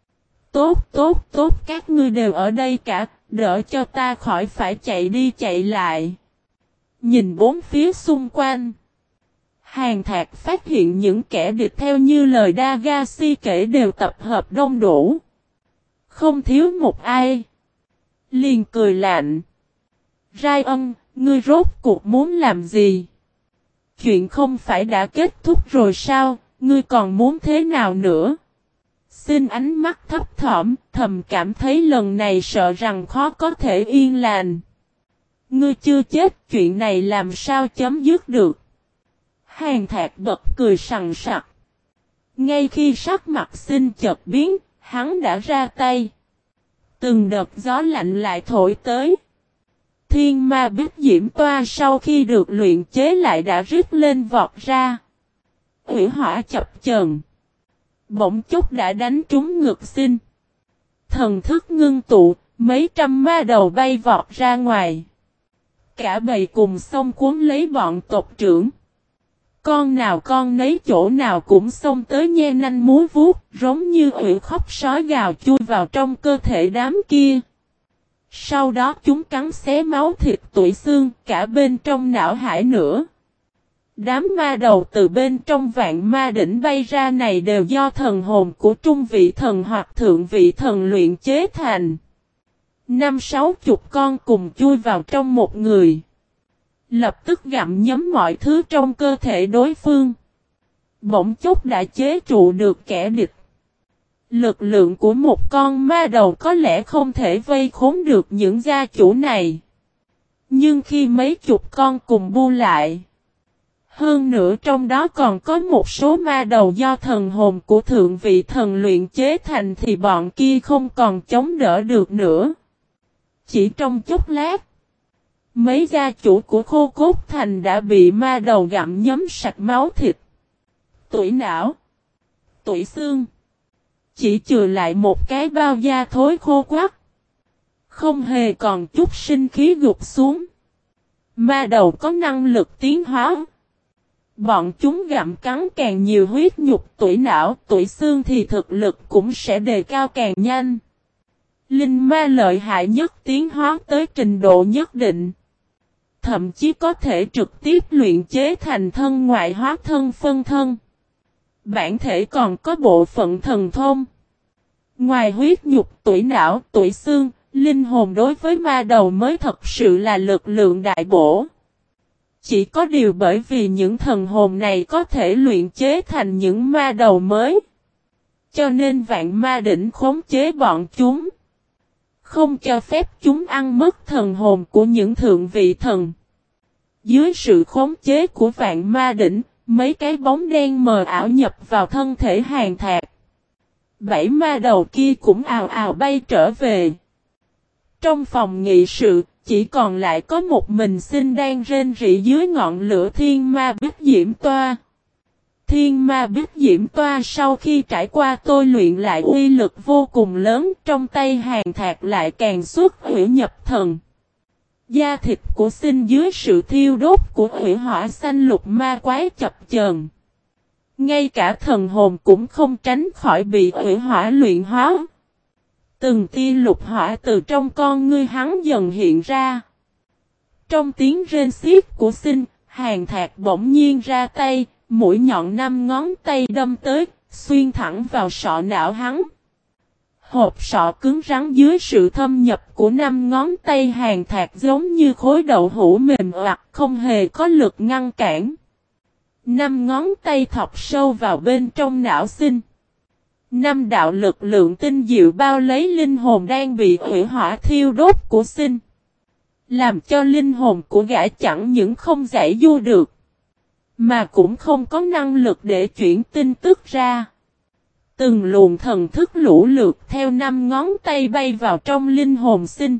Tốt, các ngươi đều ở đây cả, đỡ cho ta khỏi phải chạy đi chạy lại. Nhìn bốn phía xung quanh. Hàn Thạc phát hiện những kẻ địch theo như lời Dagashi kể đều tập hợp đông đủ. Không thiếu một ai. Liền cười lạnh. Ryan, ngươi rốt cuộc muốn làm gì? Chuyện không phải đã kết thúc rồi sao, ngươi còn muốn thế nào nữa? Xin ánh mắt thấp thỏm, thầm cảm thấy lần này sợ rằng khó có thể yên lành. Ngươi chưa chết, chuyện này làm sao chấm dứt được? Hàn Thạc bật cười sằng sặc. Ngay khi sắc mặt xin chợt biến, hắn đã ra tay. Từng đợt gió lạnh lại thổi tới. Thiên ma bích diễm toa sau khi được luyện chế lại đã rít lên vọt ra. Ủy hỏa chập chờn. Bỗng chốc đã đánh trúng ngực xin. Thần thức ngưng tụ, mấy trăm ma đầu bay vọt ra ngoài. Cả bầy cùng xông cuốn lấy bọn tộc trưởng. Con nào con nấy chỗ nào cũng xông tới nhe nanh múa vuốt, giống như ủy khóc sói gào chui vào trong cơ thể đám kia. Sau đó chúng cắn xé máu thịt tủy xương, cả bên trong não hải nữa. Đám ma đầu từ bên trong vạn ma đỉnh bay ra này đều do thần hồn của trung vị thần hoặc thượng vị thần luyện chế thành. 50-60 con cùng chui vào trong một người. Lập tức gặm nhấm mọi thứ trong cơ thể đối phương. Bỗng chốc đã chế trụ được kẻ địch. Lực lượng của một con ma đầu có lẽ không thể vây khốn được những gia chủ này. Nhưng khi mấy chục con cùng bu lại. Hơn nữa trong đó còn có một số ma đầu do thần hồn của thượng vị thần luyện chế thành thì bọn kia không còn chống đỡ được nữa. Chỉ trong chốc lát. Mấy gia chủ của Khô Cốt Thành đã bị ma đầu gặm nhấm sạch máu thịt. Tủy não. Tủy xương. Chỉ trừ lại một cái bao da thối khô quắc. không hề còn chút sinh khí gục xuống. Ma đầu có năng lực tiến hóa. Bọn chúng gặm cắn càng nhiều huyết nhục tủy não, tủy xương thì thực lực cũng sẽ đề cao càng nhanh. Linh ma lợi hại nhất tiến hóa tới trình độ nhất định. Thậm chí có thể trực tiếp luyện chế thành thân ngoại hóa thân phân thân. Bản thể còn có bộ phận thần thông. Ngoài huyết nhục tủy não, tủy xương, linh hồn đối với ma đầu mới thật sự là lực lượng đại bổ. Chỉ có điều bởi vì những thần hồn này có thể luyện chế thành những ma đầu mới. Cho nên vạn ma đỉnh khống chế bọn chúng. Không cho phép chúng ăn mất thần hồn của những thượng vị thần. Dưới sự khống chế của vạn ma đỉnh, mấy cái bóng đen mờ ảo nhập vào thân thể Hàn Thạc. 7 ma đầu kia cũng ào ào bay trở về. Trong phòng nghị sự, chỉ còn lại có một mình Sinh đang rên rỉ dưới ngọn lửa thiên ma bích diễm toa. Thiên ma bích diễm toa sau khi trải qua tôi luyện lại uy lực vô cùng lớn, trong tay Hàn Thạc lại càng xuất hủy nhập thần. Da thịt của Sinh dưới sự thiêu đốt của hủy hỏa xanh lục ma quái chập chờn. Ngay cả thần hồn cũng không tránh khỏi bị hủy hỏa luyện hóa. Từng tia lục hỏa từ trong con ngươi hắn dần hiện ra. Trong tiếng rên xiết của Sinh, Hàn Thạc bỗng nhiên ra tay, mũi nhọn 5 ngón tay đâm tới, xuyên thẳng vào sọ não hắn. Hộp sọ cứng rắn dưới sự thâm nhập của 5 ngón tay Hàn Thạc giống như khối đậu hũ mềm oặt, không hề có lực ngăn cản. 5 ngón tay thọc sâu vào bên trong não Sinh. 5 đạo lực lượng tinh diệu bao lấy linh hồn đang bị hủy hỏa thiêu đốt của Sinh. Làm cho linh hồn của gã chẳng những không giải du được, mà cũng không có năng lực để chuyển tin tức ra. Từng luồng thần thức lũ lượt theo 5 ngón tay bay vào trong linh hồn Sinh.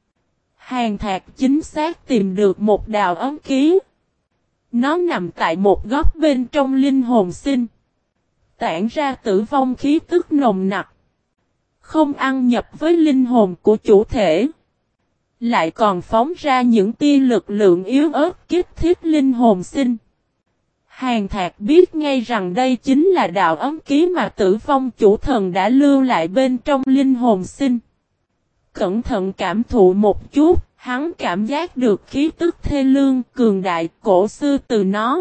Hàn Thạc chính xác tìm được một đạo ấm ký. Nó nằm tại một góc bên trong linh hồn Sinh. Tản ra tử vong khí tức nồng nặc. Không ăn nhập với linh hồn của chủ thể. Lại còn phóng ra những tia lực lượng yếu ớt kích thiết linh hồn Sinh. Hàn Thạc biết ngay rằng đây chính là đạo ấm ký mà tử vong chủ thần đã lưu lại bên trong linh hồn Sinh. Cẩn thận cảm thụ một chút, hắn cảm giác được khí tức thê lương, cường đại, cổ xưa từ nó.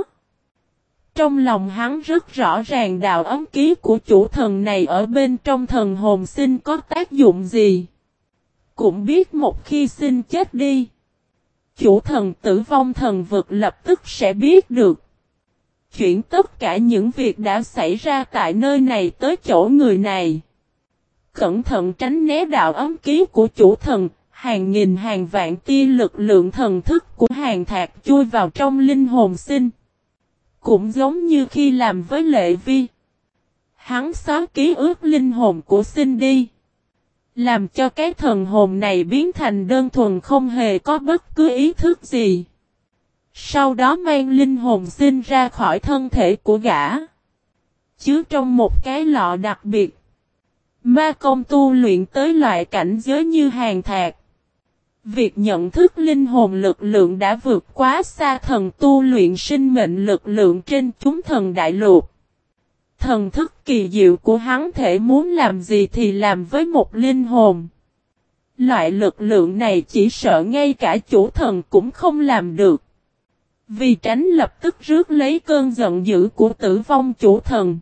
Trong lòng hắn rất rõ ràng đạo ấm ký của chủ thần này ở bên trong thần hồn Sinh có tác dụng gì. Cũng biết một khi Sinh chết đi, chủ thần tử vong thần vực lập tức sẽ biết được. Chuyển tất cả những việc đã xảy ra tại nơi này tới chỗ người này. Cẩn thận tránh né đạo ấm ký của chủ thần, hàng nghìn hàng vạn tia lực lượng thần thức của Hàn Thạc chui vào trong linh hồn Sinh. Cũng giống như khi làm với Lệ Vi. Hắn xóa ký ức linh hồn của Sinh đi. Làm cho cái thần hồn này biến thành đơn thuần không hề có bất cứ ý thức gì. Sau đó mang linh hồn Sinh ra khỏi thân thể của gã. Chứa trong một cái lọ đặc biệt. Ma công tu luyện tới loại cảnh giới như Hàn Thạc. Việc nhận thức linh hồn lực lượng đã vượt quá xa thần tu luyện sinh mệnh lực lượng trên chúng thần đại lục. Thần thức kỳ diệu của hắn thể muốn làm gì thì làm với một linh hồn. Loại lực lượng này chỉ sợ ngay cả chủ thần cũng không làm được. Vì tránh lập tức rước lấy cơn giận dữ của tử vong chủ thần.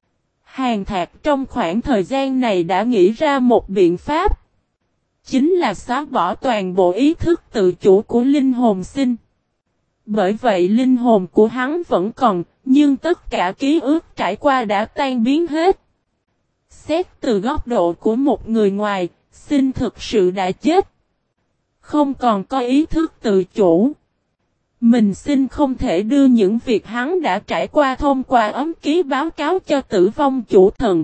Hàn Thạc trong khoảng thời gian này đã nghĩ ra một biện pháp. Chính là xóa bỏ toàn bộ ý thức tự chủ của linh hồn Sinh. Bởi vậy linh hồn của hắn vẫn còn, nhưng tất cả ký ức trải qua đã tan biến hết. Xét từ góc độ của một người ngoài, Sinh thực sự đã chết. Không còn có ý thức tự chủ. Mình Sinh không thể đưa những việc hắn đã trải qua thông qua ấm ký báo cáo cho tử vong chủ thần.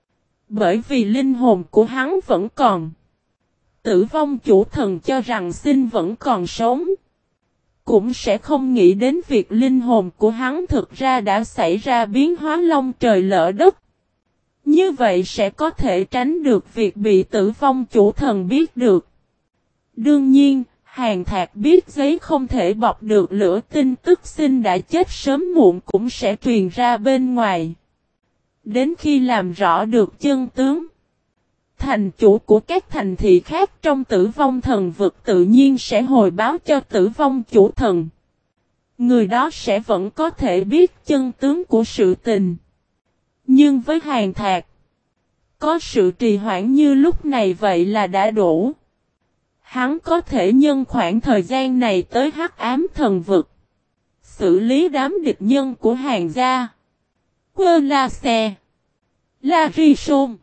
Bởi vì linh hồn của hắn vẫn còn. Tử vong chủ thần cho rằng Sinh vẫn còn sống. Cũng sẽ không nghĩ đến việc linh hồn của hắn thực ra đã xảy ra biến hóa long trời lỡ đất. Như vậy sẽ có thể tránh được việc bị tử vong chủ thần biết được. Đương nhiên, Hàn Thạc biết giấy không thể bọc được lửa, tin tức Sinh đã chết sớm muộn cũng sẽ truyền ra bên ngoài. Đến khi làm rõ được chân tướng, thành chủ của các thành thị khác trong Tử Vong Thần vực tự nhiên sẽ hồi báo cho Tử Vong Chủ Thần. Người đó sẽ vẫn có thể biết chân tướng của sự tình. Nhưng với Hàn Thạc, có sự trì hoãn như lúc này vậy là đã đủ. Hắn có thể nhân khoảng thời gian này tới Hắc Ám Thần vực, xử lý đám địch nhân của Hàn gia. Quơ La Xe, La Ri Sôn,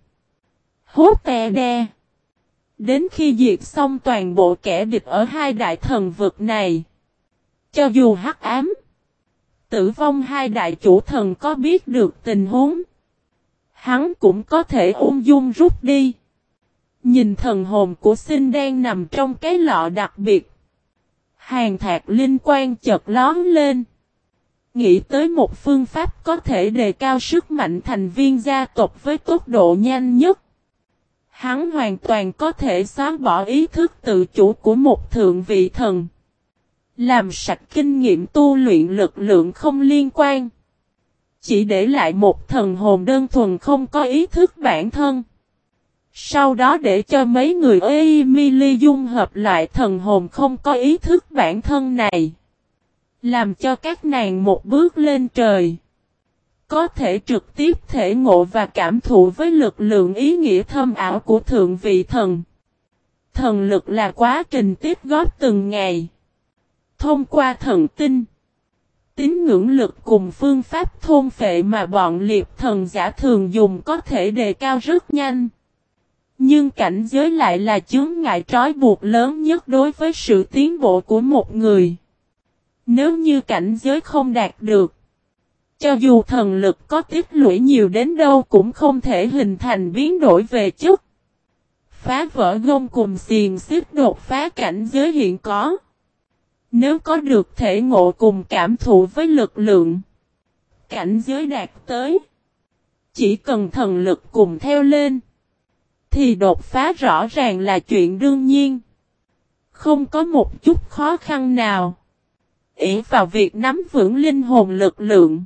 Hốt Tè Đe. Đến khi diệt xong toàn bộ kẻ địch ở hai đại thần vực này, cho dù Hắc Ám, Tử Vong hai đại chủ thần có biết được tình huống, hắn cũng có thể ung dung rút đi. Nhìn thần hồn của Sinh đang nằm trong cái lọ đặc biệt, Hàn Thạc linh quang chợt lóe lên. Nghĩ tới một phương pháp có thể đề cao sức mạnh thành viên gia tộc với tốc độ nhanh nhất. Hắn hoàn toàn có thể xóa bỏ ý thức tự chủ của một thượng vị thần, làm sạch kinh nghiệm tu luyện lực lượng không liên quan, chỉ để lại một thần hồn đơn thuần không có ý thức bản thân. Sau đó để cho mấy người Emily dung hợp loại thần hồn không có ý thức bản thân này, làm cho các nàng một bước lên trời, có thể trực tiếp thể ngộ và cảm thụ với lực lượng ý nghĩa thâm ảo của thượng vị thần. Thần lực là quá trình tiếp góp từng ngày. Thông qua thần tinh, tín ngưỡng lực cùng phương pháp thôn phệ mà bọn liệt thần giả thường dùng có thể đề cao rất nhanh. Nhưng cảnh giới lại là chướng ngại trói buộc lớn nhất đối với sự tiến bộ của một người. Nếu như cảnh giới không đạt được, cho dù thần lực có tích lũy nhiều đến đâu cũng không thể hình thành biến đổi về chất, phá vỡ gông cùm xiềng xích đột phá cảnh giới hiện có. Nếu có được thể ngộ cùng cảm thụ với lực lượng, cảnh giới đạt tới, chỉ cần thần lực cùng theo lên, thì đột phá rõ ràng là chuyện đương nhiên. Không có một chút khó khăn nào. Ỷ vào việc nắm vững linh hồn lực lượng,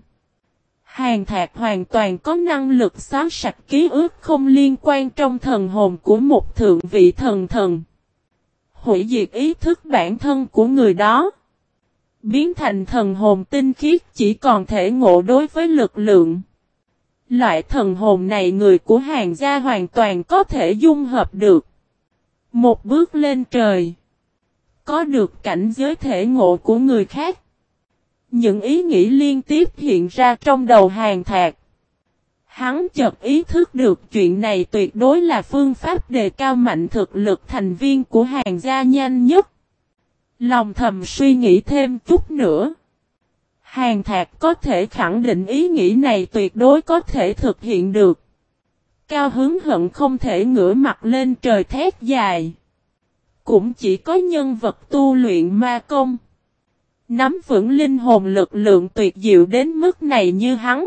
Hàn Thạc hoàn toàn có năng lực xóa sạch ký ức không liên quan trong thần hồn của một thượng vị thần. Hủy diệt ý thức bản thân của người đó, biến thành thần hồn tinh khiết chỉ còn thể ngộ đối với lực lượng. Loại thần hồn này người của Hàn gia hoàn toàn có thể dung hợp được. Một bước lên trời, có được cảnh giới thể ngộ của người khác. Những ý nghĩ liên tiếp hiện ra trong đầu Hàn Thạc. Hắn chợt ý thức được chuyện này tuyệt đối là phương pháp đề cao mạnh thực lực thành viên của Hàn gia nhanh nhất. Lòng thầm suy nghĩ thêm chút nữa. Hàn Thạc có thể khẳng định ý nghĩ này tuyệt đối có thể thực hiện được. Cao hứng hận không thể ngửa mặt lên trời thét dài. Cũng chỉ có nhân vật tu luyện ma công, nắm vững linh hồn lực lượng tuyệt diệu đến mức này như hắn,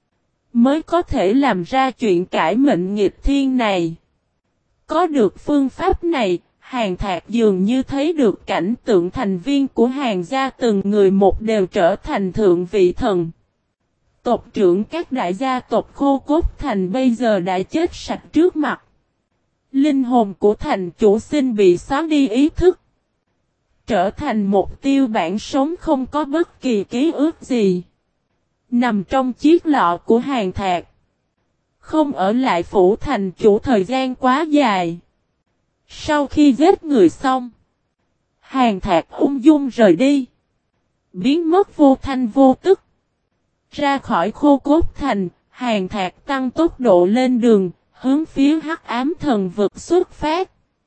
mới có thể làm ra chuyện cải mệnh nghịch thiên này. Có được phương pháp này, Hàn Thạc dường như thấy được cảnh tượng thành viên của Hàn gia từng người một đều trở thành thượng vị thần. Tộc trưởng các đại gia tộc Khô Cốt Thành bây giờ đã chết sạch trước mặt. Linh hồn của thành chủ Sinh bị xóa đi ý thức, trở thành một tiêu bản sống không có bất kỳ ký ức gì, nằm trong chiếc lọ của Hàn Thạc, không ở lại phủ thành chủ thời gian quá dài. Sau khi giết người xong, Hàn Thạc ung dung rời đi, biến mất vô thanh vô tức. Ra khỏi Khô Cốt Thành, Hàn Thạc tăng tốc độ lên đường, hướng phía Hắc Ám Thần vực xuất phát.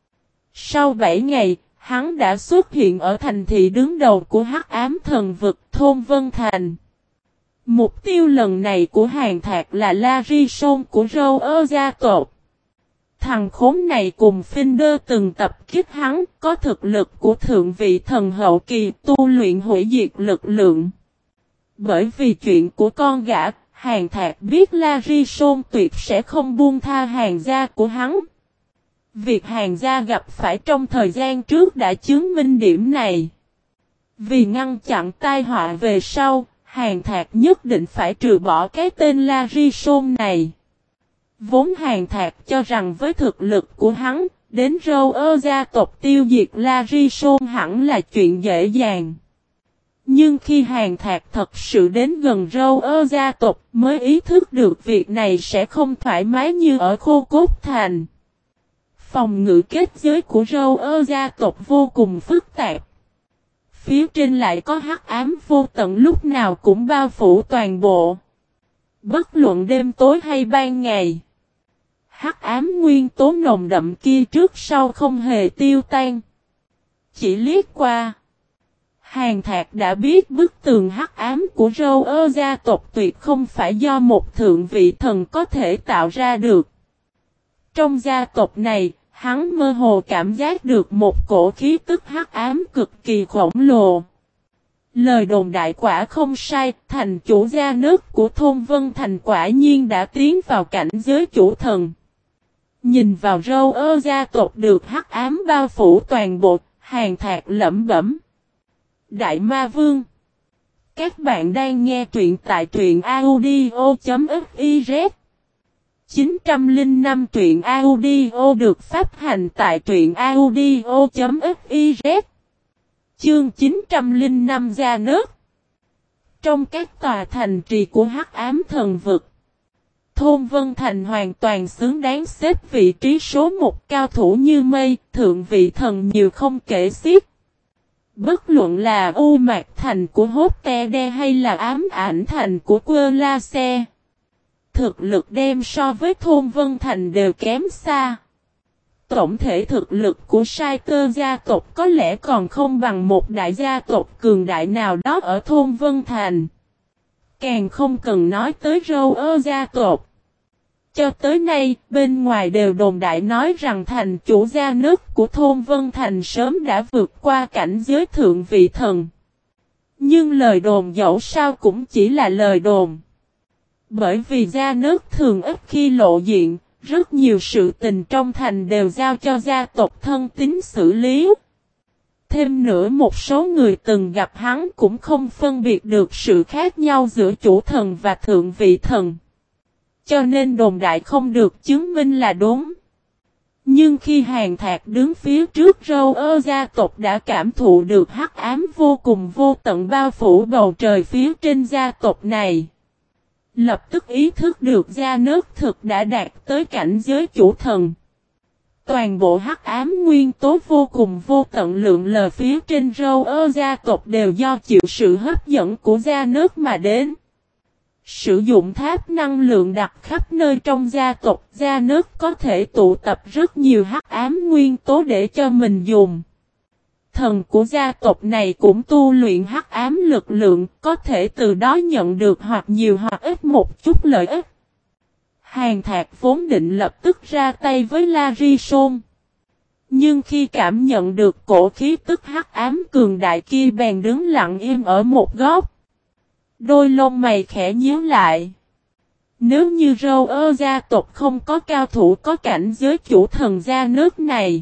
Sau 7 ngày, hắn đã xuất hiện ở thành thị đứng đầu của Hắc Ám Thần vực, thôn Vân Thành. Mục tiêu lần này của Hàn Thạc là La Ri Sôn của Râu Ơ gia tộc. Thằng khốn này cùng Finder từng tập kích hắn, có thực lực của thượng vị thần hậu kỳ, tu luyện hủy diệt lực lượng. Bởi vì chuyện của con gã, Hàn Thạc biết La Ri Sôn tuyệt sẽ không buông tha Hàn gia của hắn. Việc Hàn gia gặp phải trong thời gian trước đã chứng minh điểm này. Vì ngăn chặn tai họa về sau, Hàn Thạc nhất định phải trừ bỏ cái tên Larison này. Vốn Hàn Thạc cho rằng với thực lực của hắn, đến Râu gia tộc tiêu diệt Larison hẳn là chuyện dễ dàng. Nhưng khi Hàn Thạc thật sự đến gần Râu gia tộc mới ý thức được việc này sẽ không thoải mái như ở Khô Cốt Thành. Phòng ngự kết giới của Râu gia tộc vô cùng phức tạp. Phía trên lại có hắc ám vô tận lúc nào cũng bao phủ toàn bộ. Bất luận đêm tối hay ban ngày. Hắc ám nguyên tố nồng đậm kia trước sau không hề tiêu tan. Chỉ liếc qua. Hàn Thạc đã biết bức tường hắc ám của Râu gia tộc tuyệt không phải do một thượng vị thần có thể tạo ra được. Trong gia tộc này, hắn mơ hồ cảm giác được một cổ khí tức hắc ám cực kỳ khổng lồ. Lời đồn đại quả không sai, thành chủ gia nước của thôn Vân Thành quả nhiên đã tiến vào cảnh giới chủ thần. Nhìn vào Râu gia tộc được hắc ám bao phủ toàn bộ, Hàn Thạc lẩm bẩm. Đại Ma Vương. Các bạn đang nghe truyện tại truyện audio.fiz 905 truyện audio được phát hành tại truyện audio.fiz. Chương 905 Gia Nước. Trong các tòa thành trì của Hắc Ám Thần Vực, thôn Vân Thành hoàn toàn xứng đáng xếp vị trí số 1 cao thủ như mây, thượng vị thần nhiều không kể xiết. Bất luận là U Mạc Thành của Hốt Te Đe hay là Ám Ảnh Thành của Quơ La Xe, thực lực đem so với thôn Vân Thành đều kém xa. Tổng thể thực lực của Sai Tơ gia tộc có lẽ còn không bằng một đại gia tộc cường đại nào đó ở thôn Vân Thành. Càng không cần nói tới Râu gia tộc. Cho tới nay, bên ngoài đều đồn đại nói rằng thành chủ gia nước của thôn Vân Thành sớm đã vượt qua cảnh giới thượng vị thần. Nhưng lời đồn dẫu sao cũng chỉ là lời đồn. Bởi vì gia nước thường ít khi lộ diện, rất nhiều sự tình trong thành đều giao cho gia tộc thân tín xử lý. Thêm nữa một số người từng gặp hắn cũng không phân biệt được sự khác nhau giữa chủ thần và thượng vị thần. Cho nên đồn đại không được chứng minh là đúng. Nhưng khi Hàn Thạc đứng phía trước Râu gia tộc đã cảm thụ được hắc ám vô cùng vô tận bao phủ bầu trời phía trên gia tộc này. Lập tức ý thức được gia nước thực đã đạt tới cảnh giới chủ thần. Toàn bộ hắc ám nguyên tố vô cùng vô tận lượng lờ phía trên Râu gia tộc đều do chịu sự hấp dẫn của gia nước mà đến. Sử dụng tháp năng lượng đặt khắp nơi trong gia nước có thể tụ tập rất nhiều hắc ám nguyên tố để cho mình dùng. Thần của gia tộc này cũng tu luyện hắc ám lực lượng, có thể từ đó nhận được hoặc nhiều hoặc ít một chút lợi ích. Hàn Thạc vốn định lập tức ra tay với Larison. Nhưng khi cảm nhận được cổ khí tức hắc ám cường đại kia bèn đứng lặng im ở một góc. Đôi lông mày khẽ nhíu lại. Nếu như Râu gia tộc không có cao thủ có cảnh giới chủ thần gia nước này,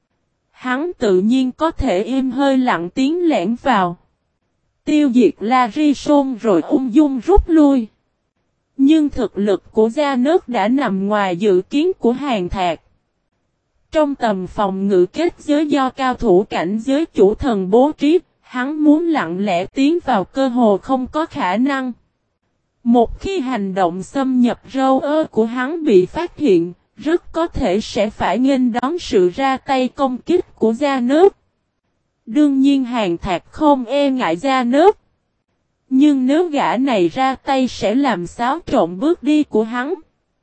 hắn tự nhiên có thể im hơi lặng tiếng lẻn vào. Tiêu diệt Larison rồi ung dung rút lui. Nhưng thực lực của gia nước đã nằm ngoài dự kiến của Hàn Thạc. Trong tầm phòng ngự kết giới do cao thủ cảnh giới chủ thần bố trí, hắn muốn lặng lẽ tiến vào cơ hồ không có khả năng. Một khi hành động xâm nhập Râu của hắn bị phát hiện, rất có thể sẽ phải nghênh đón sự ra tay công kích của gia nước. Đương nhiên Hàn Thạc không e ngại gia nước. Nhưng nếu gã này ra tay sẽ làm xáo trộn bước đi của hắn.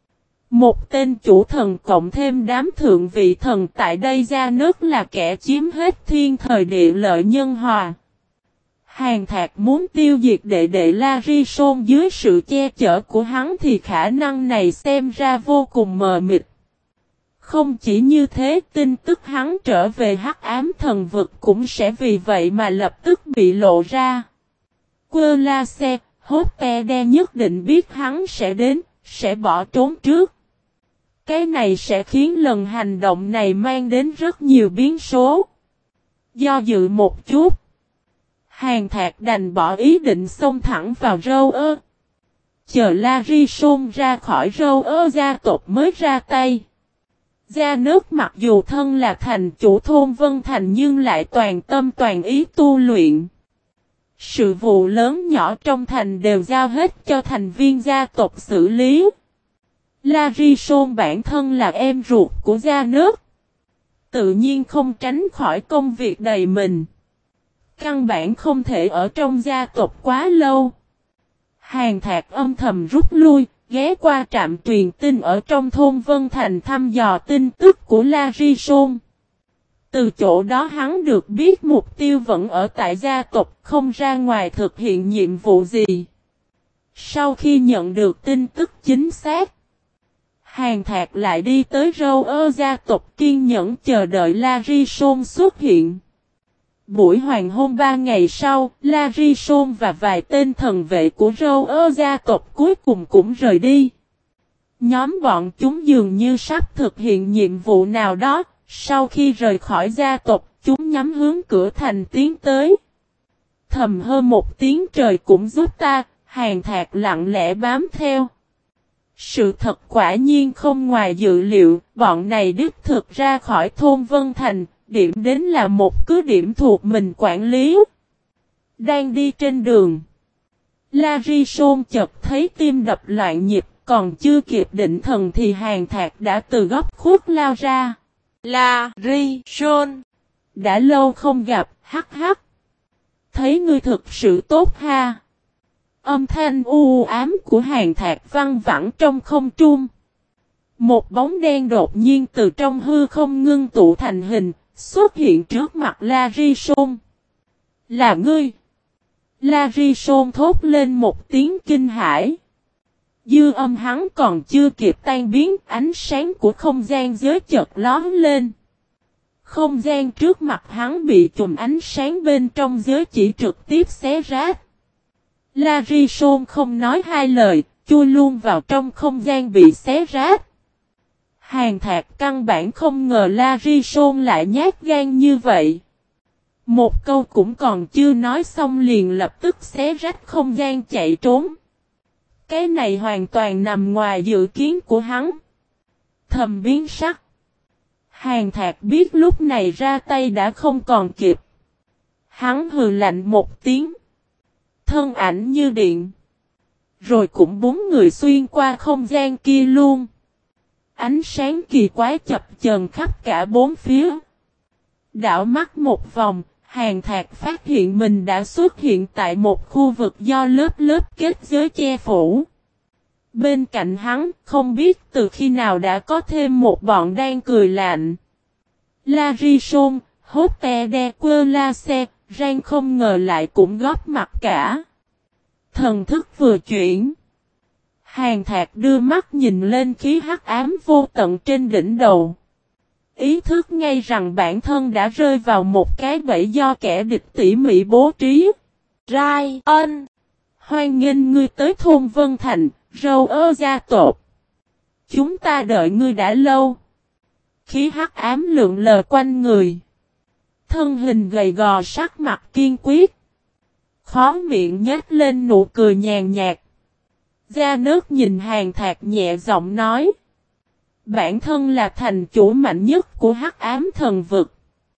Một tên chủ thần cộng thêm đám thượng vị thần tại đây gia nước là kẻ chiếm hết thiên thời địa lợi nhân hòa. Hàn Thạc muốn tiêu diệt đệ đệ Larison dưới sự che chở của hắn thì khả năng này xem ra vô cùng mờ mịt. Không chỉ như thế, tin tức hắn trở về Hắc Ám Thần Vực cũng sẽ vì vậy mà lập tức bị lộ ra. Quơ La Xe, Hốt Te Đe nhất định biết hắn sẽ đến, sẽ bỏ trốn trước. Cái này sẽ khiến lần hành động này mang đến rất nhiều biến số. Do dự một chút, Hàn Thạc đành bỏ ý định xông thẳng vào Râu Ơ. Chờ La Ri Sôn ra khỏi Râu Ơ gia tộc mới ra tay. Gia Nước mặc dù thân là thành chủ thôn Vân Thành nhưng lại toàn tâm toàn ý tu luyện. Sự vụ lớn nhỏ trong thành đều giao hết cho thành viên gia tộc xử lý. La Ri Sôn bản thân là em ruột của Gia Nước. Tự nhiên không tránh khỏi công việc đầy mình. Căn bản không thể ở trong gia tộc quá lâu. Hàn Thạc âm thầm rút lui, ghé qua trạm truyền tin ở trong thôn Vân Thành thăm dò tin tức của La Ri Sôn. Từ chỗ đó hắn được biết mục tiêu vẫn ở tại gia tộc, không ra ngoài thực hiện nhiệm vụ gì. Sau khi nhận được tin tức chính xác, Hàn Thạc lại đi tới Râu Ơ gia tộc kiên nhẫn chờ đợi La Ri Sôn xuất hiện. Buổi hoàng hôn 3 ngày sau, La Ri Sôn và vài tên thần vệ của Râu Ơ gia tộc cuối cùng cũng rời đi. Nhóm bọn chúng dường như sắp thực hiện nhiệm vụ nào đó, sau khi rời khỏi gia tộc, chúng nhắm hướng cửa thành tiến tới. Thầm hơ một tiếng trời cũng giúp ta, Hàn Thạc lặng lẽ bám theo. Sự thật quả nhiên không ngoài dự liệu, bọn này đích thực ra khỏi thôn Vân Thành, điểm đến là một cứ điểm thuộc mình quản lý. Đang đi trên đường, La Ri Sôn chợt thấy tim đập loạn nhịp, còn chưa kịp định thần thì Hàn Thạc đã từ góc khuất lao ra. La Ri Sôn, đã lâu không gặp, hắc hắc. Thấy ngươi thực sự tốt ha. Âm thanh u ám của Hàn Thạc văng vẳng trong không trung. Một bóng đen đột nhiên từ trong hư không ngưng tụ thành hình, xuất hiện trước mặt La Ri Sôn. Là ngươi. La Ri Sôn thốt lên một tiếng kinh hãi. Dư âm hắn còn chưa kịp tan biến, ánh sáng của không gian giới chợt lóe lên. Không gian trước mặt hắn bị chùm ánh sáng bên trong giới chỉ trực tiếp xé rách. La Ri Sôn không nói hai lời, chui luôn vào trong không gian bị xé rách. Hàn Thạc căn bản không ngờ La Ri Sôn lại nhát gan như vậy. Một câu cũng còn chưa nói xong liền lập tức xé rách không gian chạy trốn. Cái này hoàn toàn nằm ngoài dự kiến của hắn. Thầm biến sắc. Hàn Thạc biết lúc này ra tay đã không còn kịp. Hắn hừ lạnh một tiếng. Thân ảnh như điện. Rồi cũng bốn người xuyên qua không gian kia luôn. Ánh sáng kỳ quái chập chờn khắp cả bốn phía. Đảo mắt một vòng, Hàn Thạc phát hiện mình đã xuất hiện tại một khu vực do lớp lớp kết giới che phủ. Bên cạnh hắn, không biết từ khi nào đã có thêm một bọn đang cười lạnh. La Ri Sôn, hốt te đe quơ la xe, Rang không ngờ lại cũng góp mặt cả. Thần thức vừa chuyển. Hàn Thạc đưa mắt nhìn lên khí hắc ám vô tận trên đỉnh đầu. Ý thức ngay rằng bản thân đã rơi vào một cái bẫy do kẻ địch tỉ mỉ bố trí. Rai ân. Hoan nghênh ngươi tới thôn Vân Thành, Râu Ơ gia tộc. Chúng ta đợi ngươi đã lâu. Khí hắc ám lượn lờ quanh người. Thân hình gầy gò sắc mặt kiên quyết. Khó miệng nhếch lên nụ cười nhàn nhạt. Gia Nước nhìn Hàn Thạc nhẹ giọng nói. Bản thân là thành chủ mạnh nhất của hắc ám thần vực.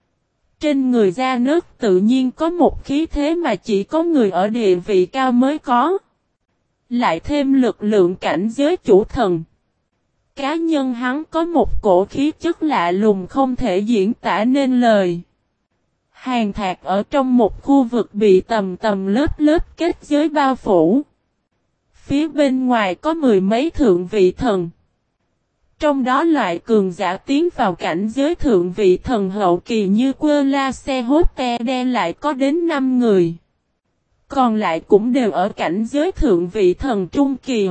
Trên người Gia Nước tự nhiên có một khí thế mà chỉ có người ở địa vị cao mới có. Lại thêm lực lượng cảnh giới chủ thần. Cá nhân hắn có một cổ khí chất lạ lùng không thể diễn tả nên lời. Hàn Thạc ở trong một khu vực bị tầm lớp lớp kết giới bao phủ. Phía bên ngoài có mười mấy thượng vị thần. Trong đó loại cường giả tiến vào cảnh giới thượng vị thần hậu kỳ như Quơ La Xe Hốt Te Đen lại có đến 5 người. Còn lại cũng đều ở cảnh giới thượng vị thần trung kỳ.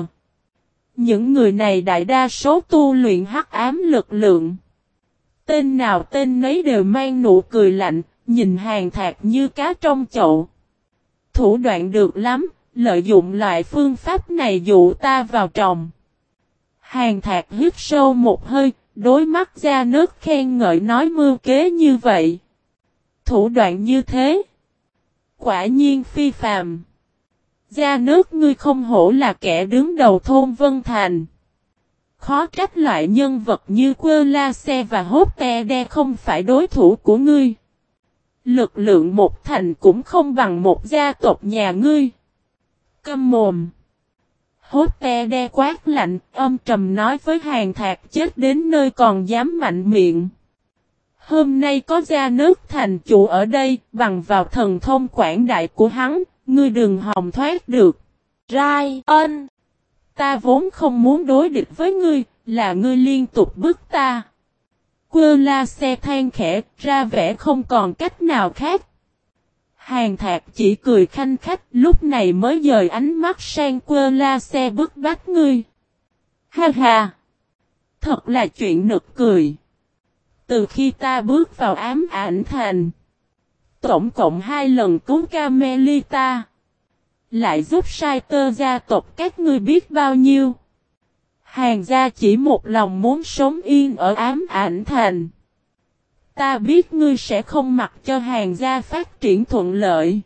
Những người này đại đa số tu luyện hắc ám lực lượng. Tên nào tên nấy đều mang nụ cười lạnh, nhìn Hàn Thạc như cá trong chậu. Thủ đoạn được lắm, lợi dụng loại phương pháp này dụ ta vào tròng. Hàn Thạc hít sâu một hơi, đối mắt Gia Nớt khen ngợi nói mưu kế như vậy. Thủ đoạn như thế. Quả nhiên phi phàm. Gia Nớt ngươi không hổ là kẻ đứng đầu thôn Vân Thành. Khó trách loại nhân vật như Quơ La Xe và Hốt Te Đe không phải đối thủ của ngươi. Lực lượng một thành cũng không bằng một gia tộc nhà ngươi. Câm mồm. Hốt Te Đe quát lạnh, âm trầm nói với Hàn Thạc chết đến nơi còn dám mạnh miệng. Hôm nay có Gia Nớt thành chủ ở đây, bằng vào thần thông quảng đại của hắn, ngươi đừng hòng thoát được. Rai ân. Ta vốn không muốn đối địch với ngươi, là ngươi liên tục bức ta. Quơ La Xe than khẽ, ra vẻ không còn cách nào khác. Hàn Thạc chỉ cười khanh khách, lúc này mới dời ánh mắt sang Quơ La Xe bức bách ngươi. Ha ha! Thật là chuyện nực cười. Từ khi ta bước vào ám ảnh thành, tổng cộng 2 lần cứu Camelita, lại giúp sai tơ gia tộc các ngươi biết bao nhiêu. Hàn gia chỉ một lòng muốn sống yên ở ám ảnh thành. Ta biết ngươi sẽ không mặc cho Hàn gia phát triển thuận lợi.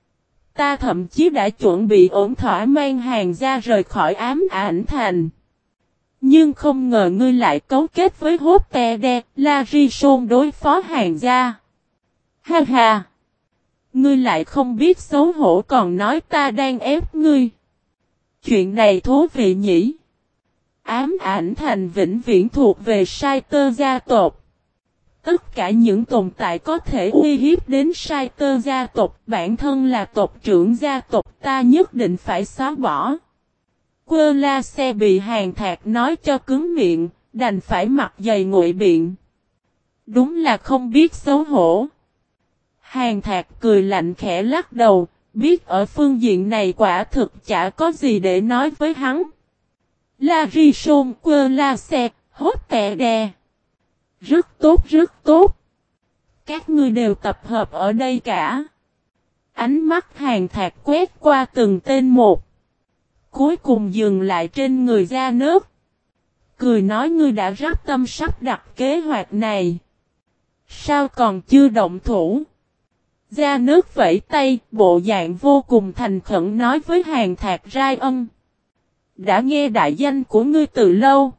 Ta thậm chí đã chuẩn bị ổn thỏa mang Hàn gia rời khỏi ám ảnh thành. Nhưng không ngờ ngươi lại cấu kết với Hốt Te Đe, La Ri Sôn đối phó Hàn gia. Ha ha! Ngươi lại không biết xấu hổ còn nói ta đang ép ngươi. Chuyện này thú vị nhỉ? Ám ảnh thành vĩnh viễn thuộc về Sai Tơ gia tộc. Tất cả những tồn tại có thể uy hiếp đến Sai Tơ gia tộc, bản thân là tộc trưởng gia tộc ta nhất định phải xóa bỏ. Quơ La Xe bị Hàn Thạc nói cho cứng miệng, đành phải mặc giày ngụy biện. Đúng là không biết xấu hổ. Hàn Thạc cười lạnh khẽ lắc đầu, biết ở phương diện này quả thực chả có gì để nói với hắn. La Ri Sôn, Quơ La Xe, Hốt Te Đe. Rất tốt, rất tốt. Các ngươi đều tập hợp ở đây cả. Ánh mắt Hàn Thạc quét qua từng tên một. Cuối cùng dừng lại trên người Gia Nớt. Cười nói ngươi đã rắp tâm sắp đặt kế hoạch này. Sao còn chưa động thủ? Gia Nớt vẫy tay, bộ dạng vô cùng thành khẩn nói với Hàn Thạc Rai Ân. Đã nghe đại danh của ngươi từ lâu.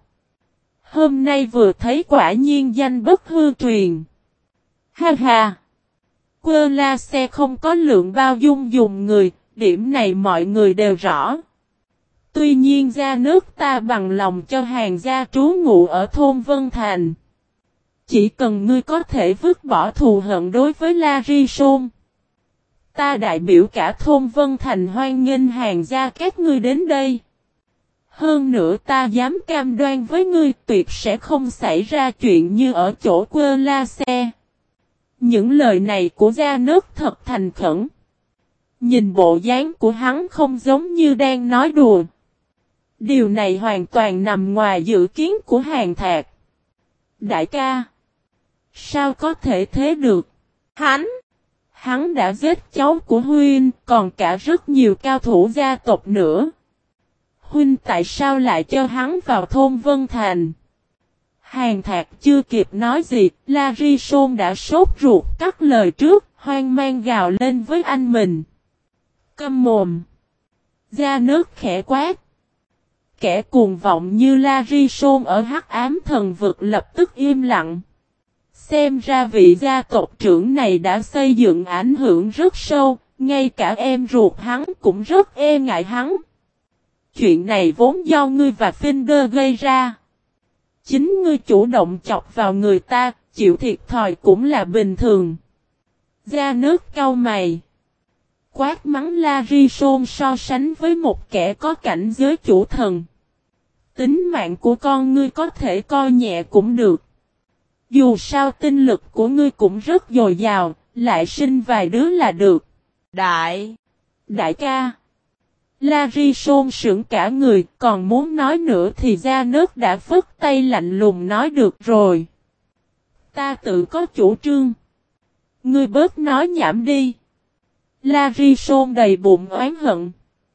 Hôm nay vừa thấy quả nhiên danh bất hư truyền. Ha ha! Quơ La Xe không có lượng bao dung dùng người, điểm này mọi người đều rõ. Tuy nhiên Gia Nớt ta bằng lòng cho Hàn gia trú ngụ ở thôn Vân Thành. Chỉ cần ngươi có thể vứt bỏ thù hận đối với La Ri Sôn. Ta đại biểu cả thôn Vân Thành hoan nghênh Hàn gia các ngươi đến đây. Hơn nữa ta dám cam đoan với ngươi tuyệt sẽ không xảy ra chuyện như ở chỗ Quơ La Xe. Những lời này của Gia Nớt thật thành khẩn. Nhìn bộ dáng của hắn không giống như đang nói đùa. Điều này hoàn toàn nằm ngoài dự kiến của Hàn Thạc. Đại ca! Sao có thể thế được? Hắn đã giết cháu của Huynh, còn cả rất nhiều cao thủ gia tộc nữa. Huynh tại sao lại cho hắn vào thôn Vân Thành? Hàn Thạc chưa kịp nói gì, La Ri Sôn đã sốt ruột cắt lời trước, hoang mang gào lên với anh mình. Câm mồm! Gia Nớt khẽ quát. Kẻ cuồng vọng như La Ri Sôn ở Hắc Ám Thần Vực lập tức im lặng. Xem ra vị gia tộc trưởng này đã xây dựng ảnh hưởng rất sâu, ngay cả em ruột hắn cũng rất e ngại hắn. Chuyện này vốn do ngươi và Finder gây ra. Chính ngươi chủ động chọc vào người ta, chịu thiệt thòi cũng là bình thường. Gia Nớt cau mày. Quát mắng La Ri Sôn so sánh với một kẻ có cảnh giới chủ thần. Tính mạng của con ngươi có thể coi nhẹ cũng được. Dù sao tinh lực của ngươi cũng rất dồi dào, lại sinh vài đứa là được. Đại ca. La Ri Sôn sững cả người, còn muốn nói nữa thì Gia Nớt đã phất tay lạnh lùng nói được rồi. Ta tự có chủ trương. Ngươi bớt nói nhảm đi. La Ri Sôn đầy bụng oán hận.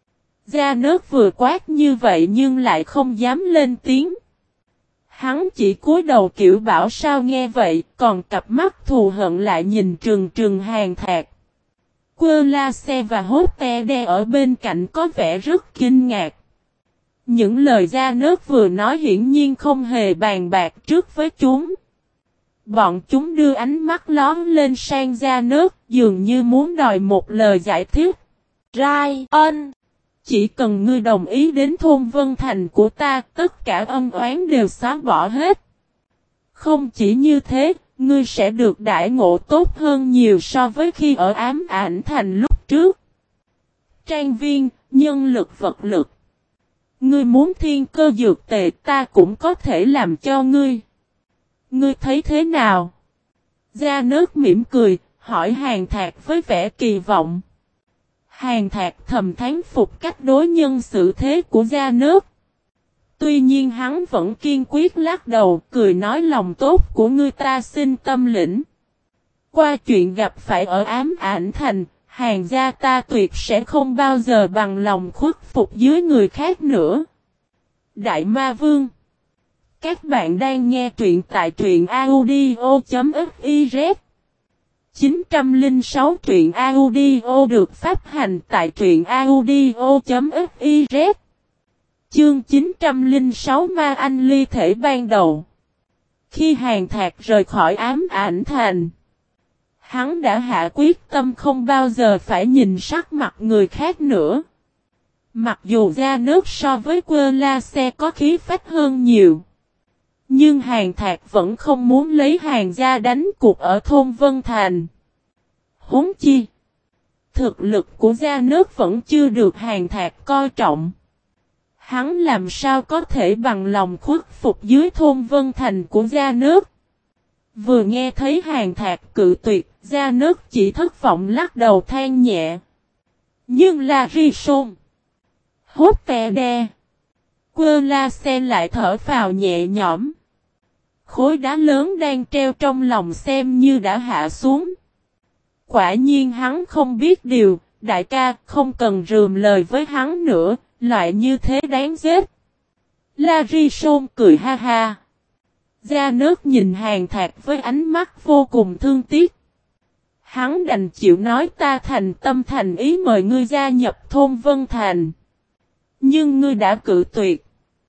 Gia Nớt vừa quát như vậy nhưng lại không dám lên tiếng. Hắn chỉ cúi đầu kiểu bảo sao nghe vậy, còn cặp mắt thù hận lại nhìn trừng trừng Hàn Thạc. Quơ La Xe và Hốt Te Đe ở bên cạnh có vẻ rất kinh ngạc. Những lời Gia Nớt vừa nói hiển nhiên không hề bàn bạc trước với chúng. Bọn chúng đưa ánh mắt lón lên sang Gia Nớt, dường như muốn đòi một lời giải thích. Rai ân, chỉ cần ngươi đồng ý đến thôn Vân Thành của ta, tất cả ân oán đều xóa bỏ hết. Không chỉ như thế, ngươi sẽ được đãi ngộ tốt hơn nhiều so với khi ở Ám Ảnh Thành lúc trước. Trang viên, nhân lực vật lực. Ngươi muốn thiên cơ dược tệ ta cũng có thể làm cho ngươi. Ngươi thấy thế nào? Gia Nớt mỉm cười, hỏi Hàn Thạc với vẻ kỳ vọng. Hàn Thạc thầm thán phục cách đối nhân xử thế của Gia Nớt. Tuy nhiên hắn vẫn kiên quyết lắc đầu, cười nói lòng tốt của ngươi ta xin tâm lĩnh. Qua chuyện gặp phải ở Ám Ảnh Thành, Hàn gia ta tuyệt sẽ không bao giờ bằng lòng khuất phục dưới người khác nữa. Đại Ma Vương. Các bạn đang nghe truyện tại truyện audio.fiz. 906 truyện audio được phát hành tại truyện audio.fiz. Chương 906 Ma Anh ly thể ban đầu. Khi Hàn Thạc rời khỏi Ám Ảnh Thành, hắn đã hạ quyết tâm không bao giờ phải nhìn sắc mặt người khác nữa. Mặc dù Gia Nớt so với Quơ La Xe có khí phách hơn nhiều, nhưng Hàn Thạc vẫn không muốn lấy Hàn gia đánh cuộc ở thôn Vân Thành. Huống chi, thực lực của Gia Nớt vẫn chưa được Hàn Thạc coi trọng. Hắn làm sao có thể bằng lòng khuất phục dưới thôn Vân Thành của Gia Nớt. Vừa nghe thấy Hàn Thạc cự tuyệt, Gia Nớt chỉ thất vọng lắc đầu than nhẹ. Nhưng là Ri Sôn, Hốt Te Đe, Quơ La Xe lại thở phào nhẹ nhõm. Khối đá lớn đang treo trong lòng xem như đã hạ xuống. Quả nhiên hắn không biết điều, đại ca không cần rườm lời với hắn nữa, loại như thế đáng giết. La Ri Sôn cười ha ha. Gia Nớt nhìn Hàn Thạc với ánh mắt vô cùng thương tiếc. Hắn đành chịu nói ta thành tâm thành ý mời ngươi gia nhập thôn Vân Thành. Nhưng ngươi đã cự tuyệt.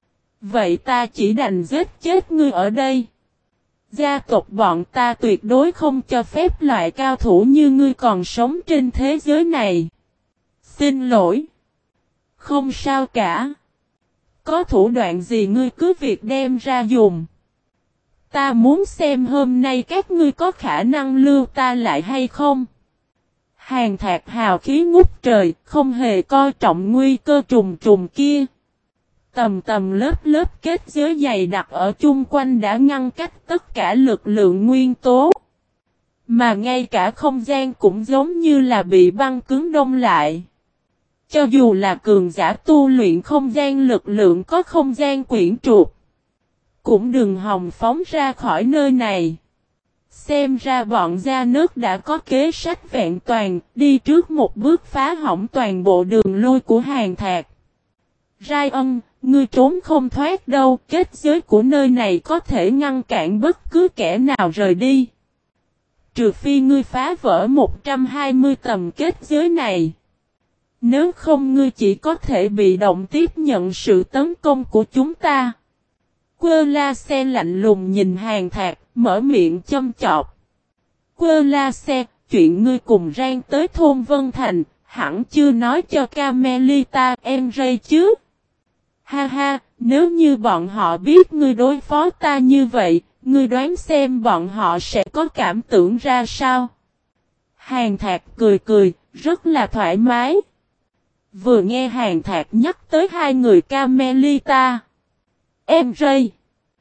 Vậy ta chỉ đành giết chết ngươi ở đây. Gia tộc bọn ta tuyệt đối không cho phép loại cao thủ như ngươi còn sống trên thế giới này. Xin lỗi. Không sao cả. Có thủ đoạn gì ngươi cứ việc đem ra dùng. Ta muốn xem hôm nay các ngươi có khả năng lưu ta lại hay không. Hàn Thạc hào khí ngút trời, không hề coi trọng nguy cơ trùng trùng kia. Tầm tầm lớp lớp kết giới dày đặc ở chung quanh đã ngăn cách tất cả lực lượng nguyên tố. Mà ngay cả không gian cũng giống như là bị băng cứng đông lại. Cho dù là cường giả tu luyện không gian lực lượng có không gian quyển trục, cũng đừng hòng phóng ra khỏi nơi này. Xem ra bọn Gia Nớt đã có kế sách vẹn toàn, đi trước một bước phá hỏng toàn bộ đường lui của Hàn Thạc. Rai ân, ngươi trốn không thoát đâu, kết giới của nơi này có thể ngăn cản bất cứ kẻ nào rời đi. Trừ phi ngươi phá vỡ 120 tầm kết giới này. Nếu không ngươi chỉ có thể bị động tiếp nhận sự tấn công của chúng ta. Quơ La Xe lạnh lùng nhìn Hàn Thạc, mở miệng châm chọc. Quơ La Xe, chuyện ngươi cùng Rang tới thôn Vân Thành, hẳn chưa nói cho Camelita em Ray chứ. Ha ha, nếu như bọn họ biết ngươi đối phó ta như vậy, ngươi đoán xem bọn họ sẽ có cảm tưởng ra sao? Hàn Thạc cười cười, rất là thoải mái. Vừa nghe Hàn Thạc nhắc tới hai người Camelita, em Ray,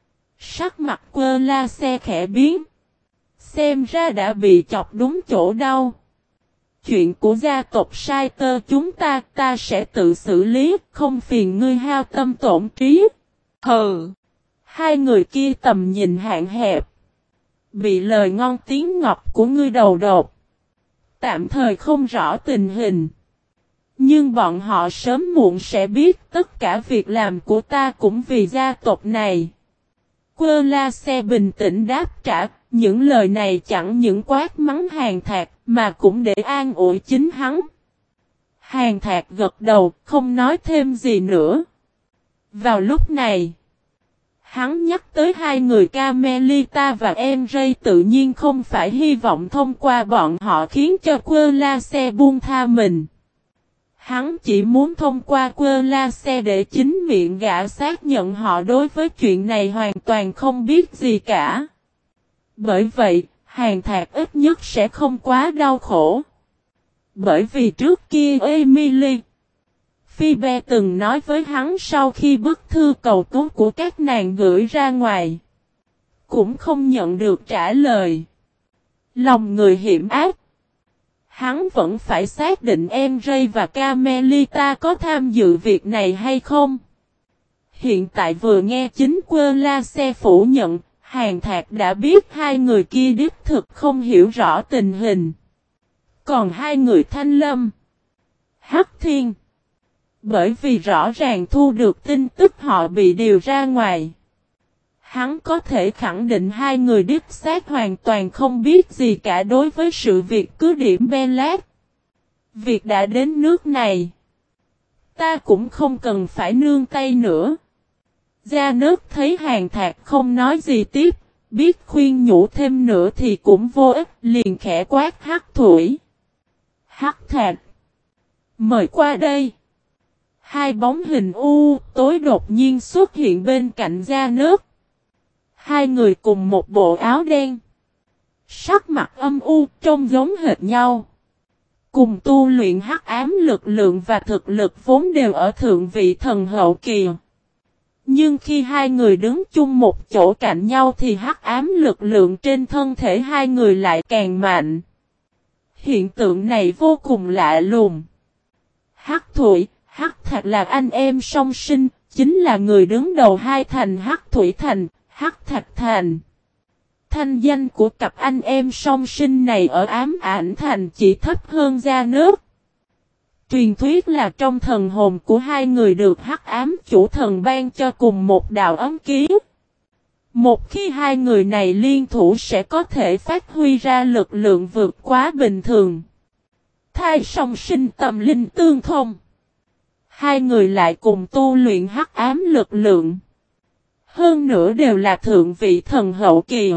sắc mặt Quơ La Xe khẽ biến. Xem ra đã bị chọc đúng chỗ đau. Chuyện của gia tộc Sai Tơ chúng ta sẽ tự xử lý, không phiền ngươi hao tâm tổn trí. Hừ. Hai người kia tầm nhìn hạn hẹp. Bị lời ngon tiếng ngọt của ngươi đầu đột. Tạm thời không rõ tình hình. Nhưng bọn họ sớm muộn sẽ biết tất cả việc làm của ta cũng vì gia tộc này. Quơ La Xe bình tĩnh đáp trả, những lời này chẳng những quát mắng Hàn Thạc mà cũng để an ủi chính hắn. Hàn Thạc gật đầu, không nói thêm gì nữa. Vào lúc này, hắn nhắc tới hai người Carmelita và Enray tự nhiên không phải hy vọng thông qua bọn họ khiến cho Quơ La Xe buông tha mình. Hắn chỉ muốn thông qua Quơ La Xe để chính miệng gã xác nhận họ đối với chuyện này hoàn toàn không biết gì cả. Bởi vậy, Hàn Thạc ít nhất sẽ không quá đau khổ. Bởi vì trước kia Emily, Phoebe từng nói với hắn sau khi bức thư cầu cứu của các nàng gửi ra ngoài, cũng không nhận được trả lời. Lòng người hiểm ác. Hắn vẫn phải xác định Enray và Carmelita có tham dự việc này hay không. Hiện tại vừa nghe chính Quơ La Xe phủ nhận, Hàn Thạc đã biết hai người kia đích thực không hiểu rõ tình hình. Còn hai người Thanh Lâm, Hắc Thiên, bởi vì rõ ràng thu được tin tức họ bị điều ra ngoài, hắn có thể khẳng định hai người đích xác hoàn toàn không biết gì cả đối với sự việc cứ điểm Belat. Việc đã đến nước này, ta cũng không cần phải nương tay nữa. Gia Nớt thấy Hàn Thạc không nói gì tiếp, biết khuyên nhủ thêm nữa thì cũng vô ích, liền khẽ quát Hắc Thủy. Hắc Thạc, mời qua đây. Hai bóng hình tối đột nhiên xuất hiện bên cạnh Gia Nớt. Hai người cùng một bộ áo đen, sắc mặt âm trông giống hệt nhau. Cùng tu luyện hắc ám lực lượng và thực lực vốn đều ở thượng vị thần hậu kỳ. Nhưng khi hai người đứng chung một chỗ cạnh nhau thì hắc ám lực lượng trên thân thể hai người lại càng mạnh. Hiện tượng này vô cùng lạ lùng. Hắc Thủy, Hắc Thạch là anh em song sinh, chính là người đứng đầu hai thành Hắc Thủy Thành, Hắc Thạch Thành. Thanh danh của cặp anh em song sinh này ở Ám Ảnh Thành chỉ thấp hơn Gia Nớt. Truyền thuyết là trong thần hồn của hai người được Hắc Ám chủ thần ban cho cùng một đạo ấm ký. Một khi hai người này liên thủ sẽ có thể phát huy ra lực lượng vượt quá bình thường. Thai song sinh tâm linh tương thông. Hai người lại cùng tu luyện hắc ám lực lượng. Hơn nữa đều là thượng vị thần hậu kỳ.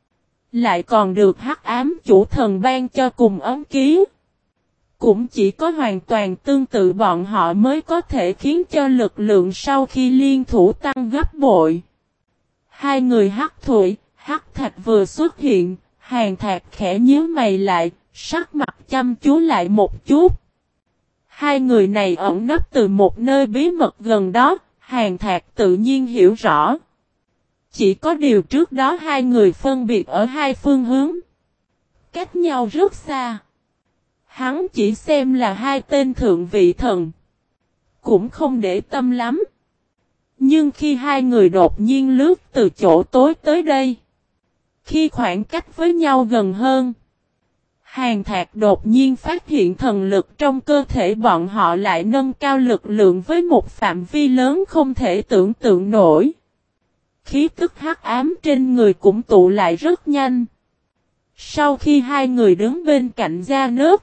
Lại còn được hắc ám chủ thần ban cho cùng ấm ký. Cũng chỉ có hoàn toàn tương tự bọn họ mới có thể khiến cho lực lượng sau khi liên thủ tăng gấp bội. Hai người Hắc Thủy, Hắc Thạch vừa xuất hiện, Hàn Thạc khẽ nhíu mày lại, sắc mặt chăm chú lại một chút. Hai người này ẩn nấp từ một nơi bí mật gần đó, Hàn Thạc tự nhiên hiểu rõ. Chỉ có điều trước đó hai người phân biệt ở hai phương hướng, cách nhau rất xa. Hắn chỉ xem là hai tên thượng vị thần, cũng không để tâm lắm. Nhưng khi hai người đột nhiên lướt từ chỗ tối tới đây, khi khoảng cách với nhau gần hơn, Hàn Thạc đột nhiên phát hiện thần lực trong cơ thể bọn họ lại nâng cao lực lượng với một phạm vi lớn không thể tưởng tượng nổi. Khí tức hắc ám trên người cũng tụ lại rất nhanh. Sau khi hai người đứng bên cạnh Gia Nớt,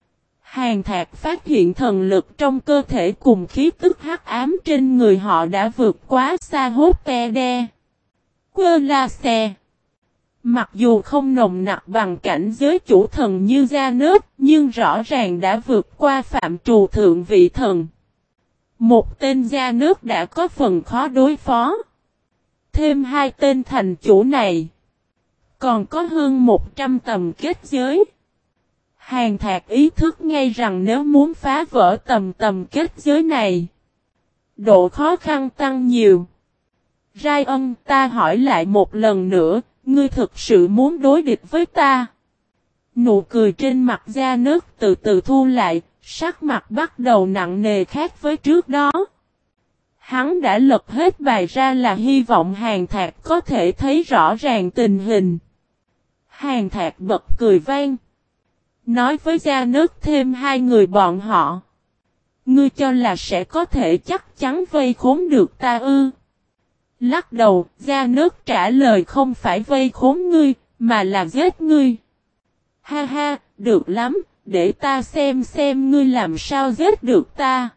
Hàn Thạc phát hiện thần lực trong cơ thể cùng khí tức hắc ám trên người họ đã vượt quá xa hốt pe đe. Quơ La Xe. Mặc dù không nồng nặc bằng cảnh giới chủ thần như Gia Nớt, nhưng rõ ràng đã vượt qua phạm trù thượng vị thần. Một tên Gia Nớt đã có phần khó đối phó. Thêm hai tên thành chủ này, còn có hơn 100 tầm kết giới. Hàn Thạc ý thức ngay rằng nếu muốn phá vỡ tầm kết giới này, độ khó khăn tăng nhiều. Ryan, ta hỏi lại một lần nữa, ngươi thực sự muốn đối địch với ta? Nụ cười trên mặt Gia Nớt từ từ thu lại, sắc mặt bắt đầu nặng nề khác với trước đó. Hắn đã lật hết bài ra là hy vọng Hàn Thạc có thể thấy rõ ràng tình hình. Hàn Thạc bật cười vang, nói với Gia Nớt thêm hai người bọn họ. Ngươi cho là sẽ có thể chắc chắn vây khốn được ta ư? Lắc đầu, Gia Nớt trả lời không phải vây khốn ngươi, mà là giết ngươi. Ha ha, được lắm, để ta xem ngươi làm sao giết được ta.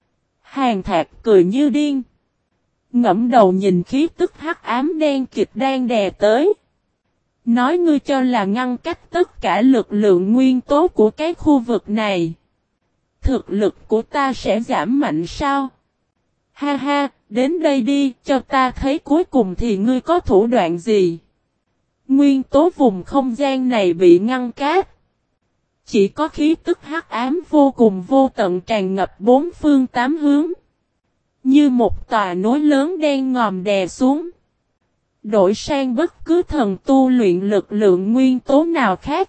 Hàn Thạc cười như điên. Ngẫm đầu nhìn khí tức hắc ám đen kịt đang đè tới. Nói ngươi cho là ngăn cách tất cả lực lượng nguyên tố của cái khu vực này. Thực lực của ta sẽ giảm mạnh sao? Ha ha, đến đây đi, cho ta thấy cuối cùng thì ngươi có thủ đoạn gì? Nguyên tố vùng không gian này bị ngăn cách. Chỉ có khí tức hắc ám vô cùng vô tận tràn ngập bốn phương tám hướng. Như một tòa núi lớn đen ngòm đè xuống. Đổi sang bất cứ thần tu luyện lực lượng nguyên tố nào khác.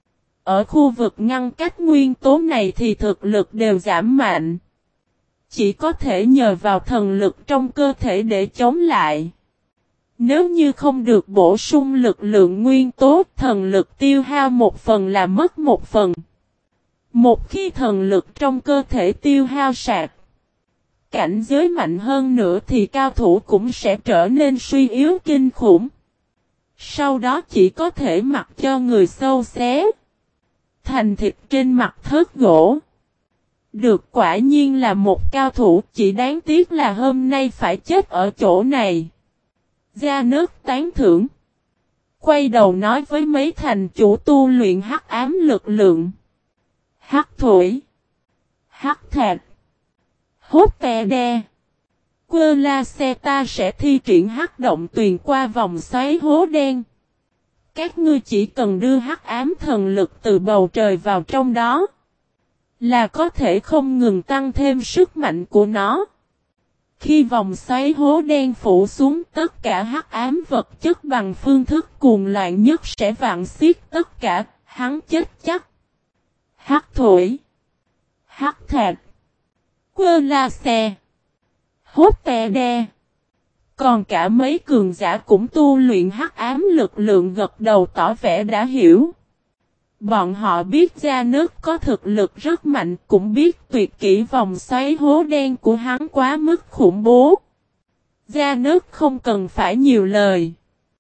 Ở khu vực ngăn cách nguyên tố này thì thực lực đều giảm mạnh. Chỉ có thể nhờ vào thần lực trong cơ thể để chống lại. Nếu như không được bổ sung lực lượng nguyên tố, thần lực tiêu hao một phần là mất một phần. Một khi thần lực trong cơ thể tiêu hao sạch, cảnh giới mạnh hơn nữa thì cao thủ cũng sẽ trở nên suy yếu kinh khủng. Sau đó chỉ có thể mặc cho người sâu xé thành thịt trên mặt thớt gỗ. Được, quả nhiên là một cao thủ, chỉ đáng tiếc là hôm nay phải chết ở chỗ này. Gia Nớt tán thưởng. Quay đầu nói với mấy thành chủ tu luyện hắc ám lực lượng. Hắc thủy, hắc thạch, hốt tè đe. Quơ la xe ta sẽ thi triển hắc động tuyền qua vòng xoáy hố đen. Các ngươi chỉ cần đưa hắc ám thần lực từ bầu trời vào trong đó, là có thể không ngừng tăng thêm sức mạnh của nó. Khi vòng xoáy hố đen phủ xuống, tất cả hắc ám vật chất bằng phương thức cuồng loạn nhất sẽ vạn xiết tất cả, hắn chết chắc. Hắc thủy, hắc thạch, quơ la xe, hốt tè đe. Còn cả mấy cường giả cũng tu luyện hắc ám lực lượng gật đầu tỏ vẻ đã hiểu. Bọn họ biết Gia Nớt có thực lực rất mạnh, cũng biết tuyệt kỹ vòng xoáy hố đen của hắn quá mức khủng bố. Gia Nớt không cần phải nhiều lời.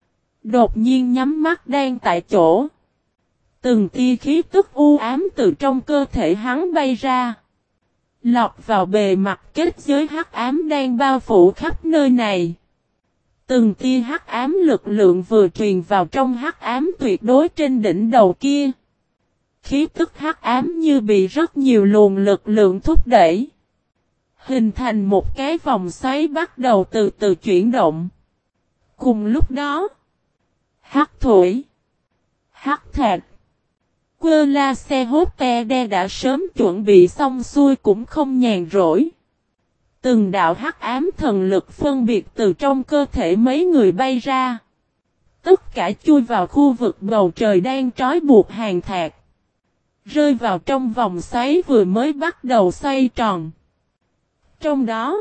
Đột nhiên nhắm mắt đang tại chỗ. Từng tia khí tức u ám từ trong cơ thể hắn bay ra, lọt vào bề mặt kết giới hắc ám đang bao phủ khắp nơi này. Từng tia hắc ám lực lượng vừa truyền vào trong hắc ám tuyệt đối trên đỉnh đầu kia. Khí tức hắc ám như bị rất nhiều luồng lực lượng thúc đẩy, hình thành một cái vòng xoáy bắt đầu từ từ chuyển động. Cùng lúc đó, hắc thủy, hắc thạch, quơ la xe hốt te đe đã sớm chuẩn bị xong xuôi cũng không nhàn rỗi. Từng đạo hắc ám thần lực phân biệt từ trong cơ thể mấy người bay ra. Tất cả chui vào khu vực bầu trời đang trói buộc Hàn Thạc. Rơi vào trong vòng xoáy vừa mới bắt đầu xoay tròn. Trong đó,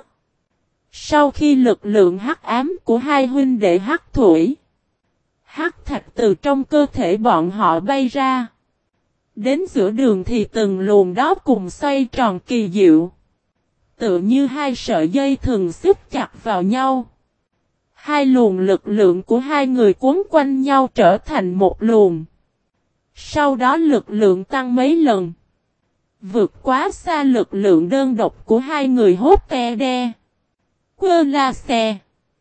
sau khi lực lượng hắc ám của hai huynh đệ hắc thủy, hắc thạch từ trong cơ thể bọn họ bay ra. Đến giữa đường thì từng luồng đó cùng xoay tròn kỳ diệu. Tựa như hai sợi dây thường xích chặt vào nhau. Hai luồng lực lượng của hai người cuốn quanh nhau trở thành một luồng. Sau đó lực lượng tăng mấy lần. Vượt quá xa lực lượng đơn độc của hai người hốt te đe. Quơ la xe.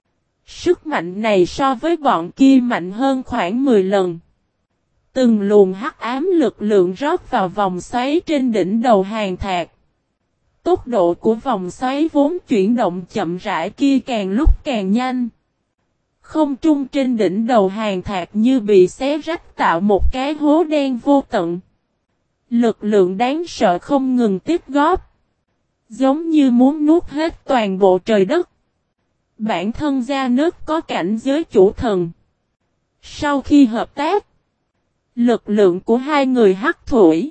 Sức mạnh này so với bọn kia mạnh hơn khoảng 10 lần. Từng luồng hắc ám lực lượng rót vào vòng xoáy trên đỉnh đầu Hàn Thạc. Tốc độ của vòng xoáy vốn chuyển động chậm rãi kia càng lúc càng nhanh. Không trung trên đỉnh đầu Hàn Thạc như bị xé rách tạo một cái hố đen vô tận. Lực lượng đáng sợ không ngừng tiếp góp. Giống như muốn nuốt hết toàn bộ trời đất. Bản thân Gia Nớt có cảnh giới chủ thần. Sau khi hợp tác, lực lượng của hai người hắc thủy,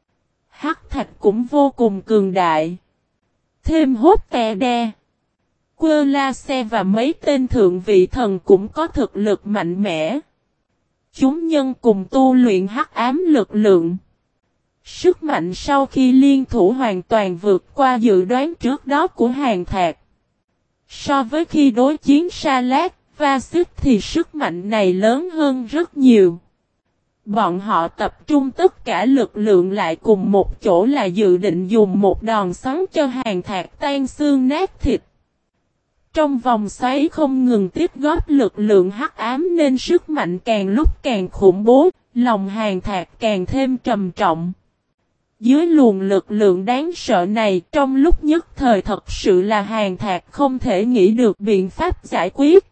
hắc thạch cũng vô cùng cường đại. Thêm hốt tè đe, quơ la xe và mấy tên thượng vị thần cũng có thực lực mạnh mẽ. Chúng nhân cùng tu luyện hắc ám lực lượng. Sức mạnh sau khi liên thủ hoàn toàn vượt qua dự đoán trước đó của Hàn Thạc. So với khi đối chiến Sa Lát, Va-xích thì sức mạnh này lớn hơn rất nhiều. Bọn họ tập trung tất cả lực lượng lại cùng một chỗ là dự định dùng một đòn xoắn cho Hàn Thạc tan xương nát thịt. Trong vòng xoáy không ngừng tiếp góp lực lượng hắc ám nên sức mạnh càng lúc càng khủng bố, lòng Hàn Thạc càng thêm trầm trọng. Dưới luồng lực lượng đáng sợ này, trong lúc nhất thời thật sự là Hàn Thạc không thể nghĩ được biện pháp giải quyết.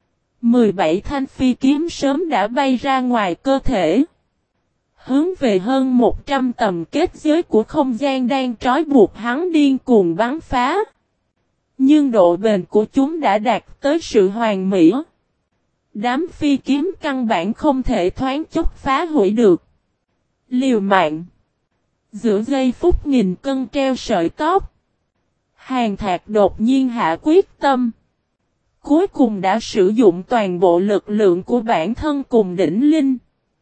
17 thanh phi kiếm sớm đã bay ra ngoài cơ thể. Hướng về hơn 100 tầm kết giới của không gian đang trói buộc hắn điên cuồng bắn phá. Nhưng độ bền của chúng đã đạt tới sự hoàn mỹ. Đám phi kiếm căn bản không thể thoáng chốc phá hủy được. Liều mạng. Giữa giây phút nghìn cân treo sợi tóc. Hàn Thạc đột nhiên hạ quyết tâm. Cuối cùng đã sử dụng toàn bộ lực lượng của bản thân cùng đỉnh linh.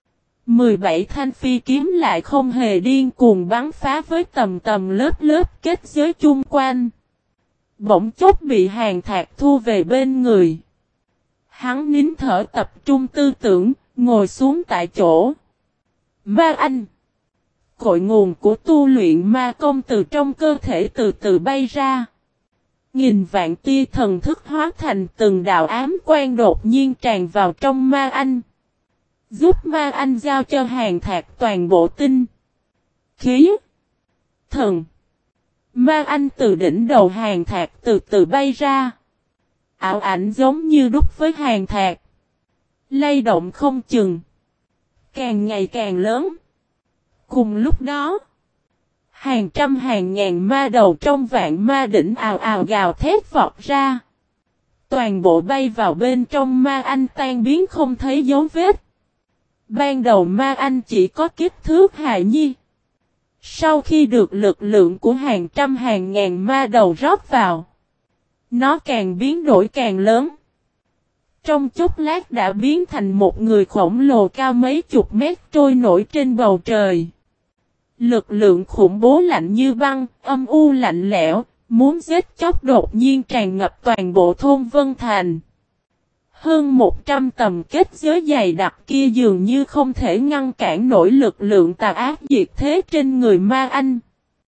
17 thanh phi kiếm lại không hề điên cuồng bắn phá với tầm lớp lớp kết giới chung quanh. Bỗng chốc bị Hàn Thạc thu về bên người. Hắn nín thở tập trung tư tưởng, ngồi xuống tại chỗ. Ma anh. Cội nguồn của tu luyện ma công từ trong cơ thể từ từ bay ra. Nghìn vạn tia thần thức hóa thành từng đạo ám quan đột nhiên tràn vào trong ma anh. Giúp ma anh giao cho Hàn Thạc toàn bộ tinh, khí, thần. Ma anh từ đỉnh đầu Hàn Thạc từ từ bay ra. Ảo ảnh giống như đúc với Hàn Thạc. Lay động không chừng. Càng ngày càng lớn. Cùng lúc đó, hàng trăm hàng ngàn ma đầu trong vạn ma đỉnh ào ào gào thét vọt ra. Toàn bộ bay vào bên trong ma anh tan biến không thấy dấu vết. Ban đầu ma anh chỉ có kích thước hài nhi. Sau khi được lực lượng của hàng trăm hàng ngàn ma đầu rót vào, nó càng biến đổi càng lớn. Trong chốc lát đã biến thành một người khổng lồ cao mấy chục mét trôi nổi trên bầu trời. Lực lượng khủng bố lạnh như băng, âm u lạnh lẽo, muốn giết chóc đột nhiên tràn ngập toàn bộ thôn Vân Thành. Hơn 100 tầm kết giới dày đặc kia dường như không thể ngăn cản nổi lực lượng tà ác diệt thế trên người ma anh.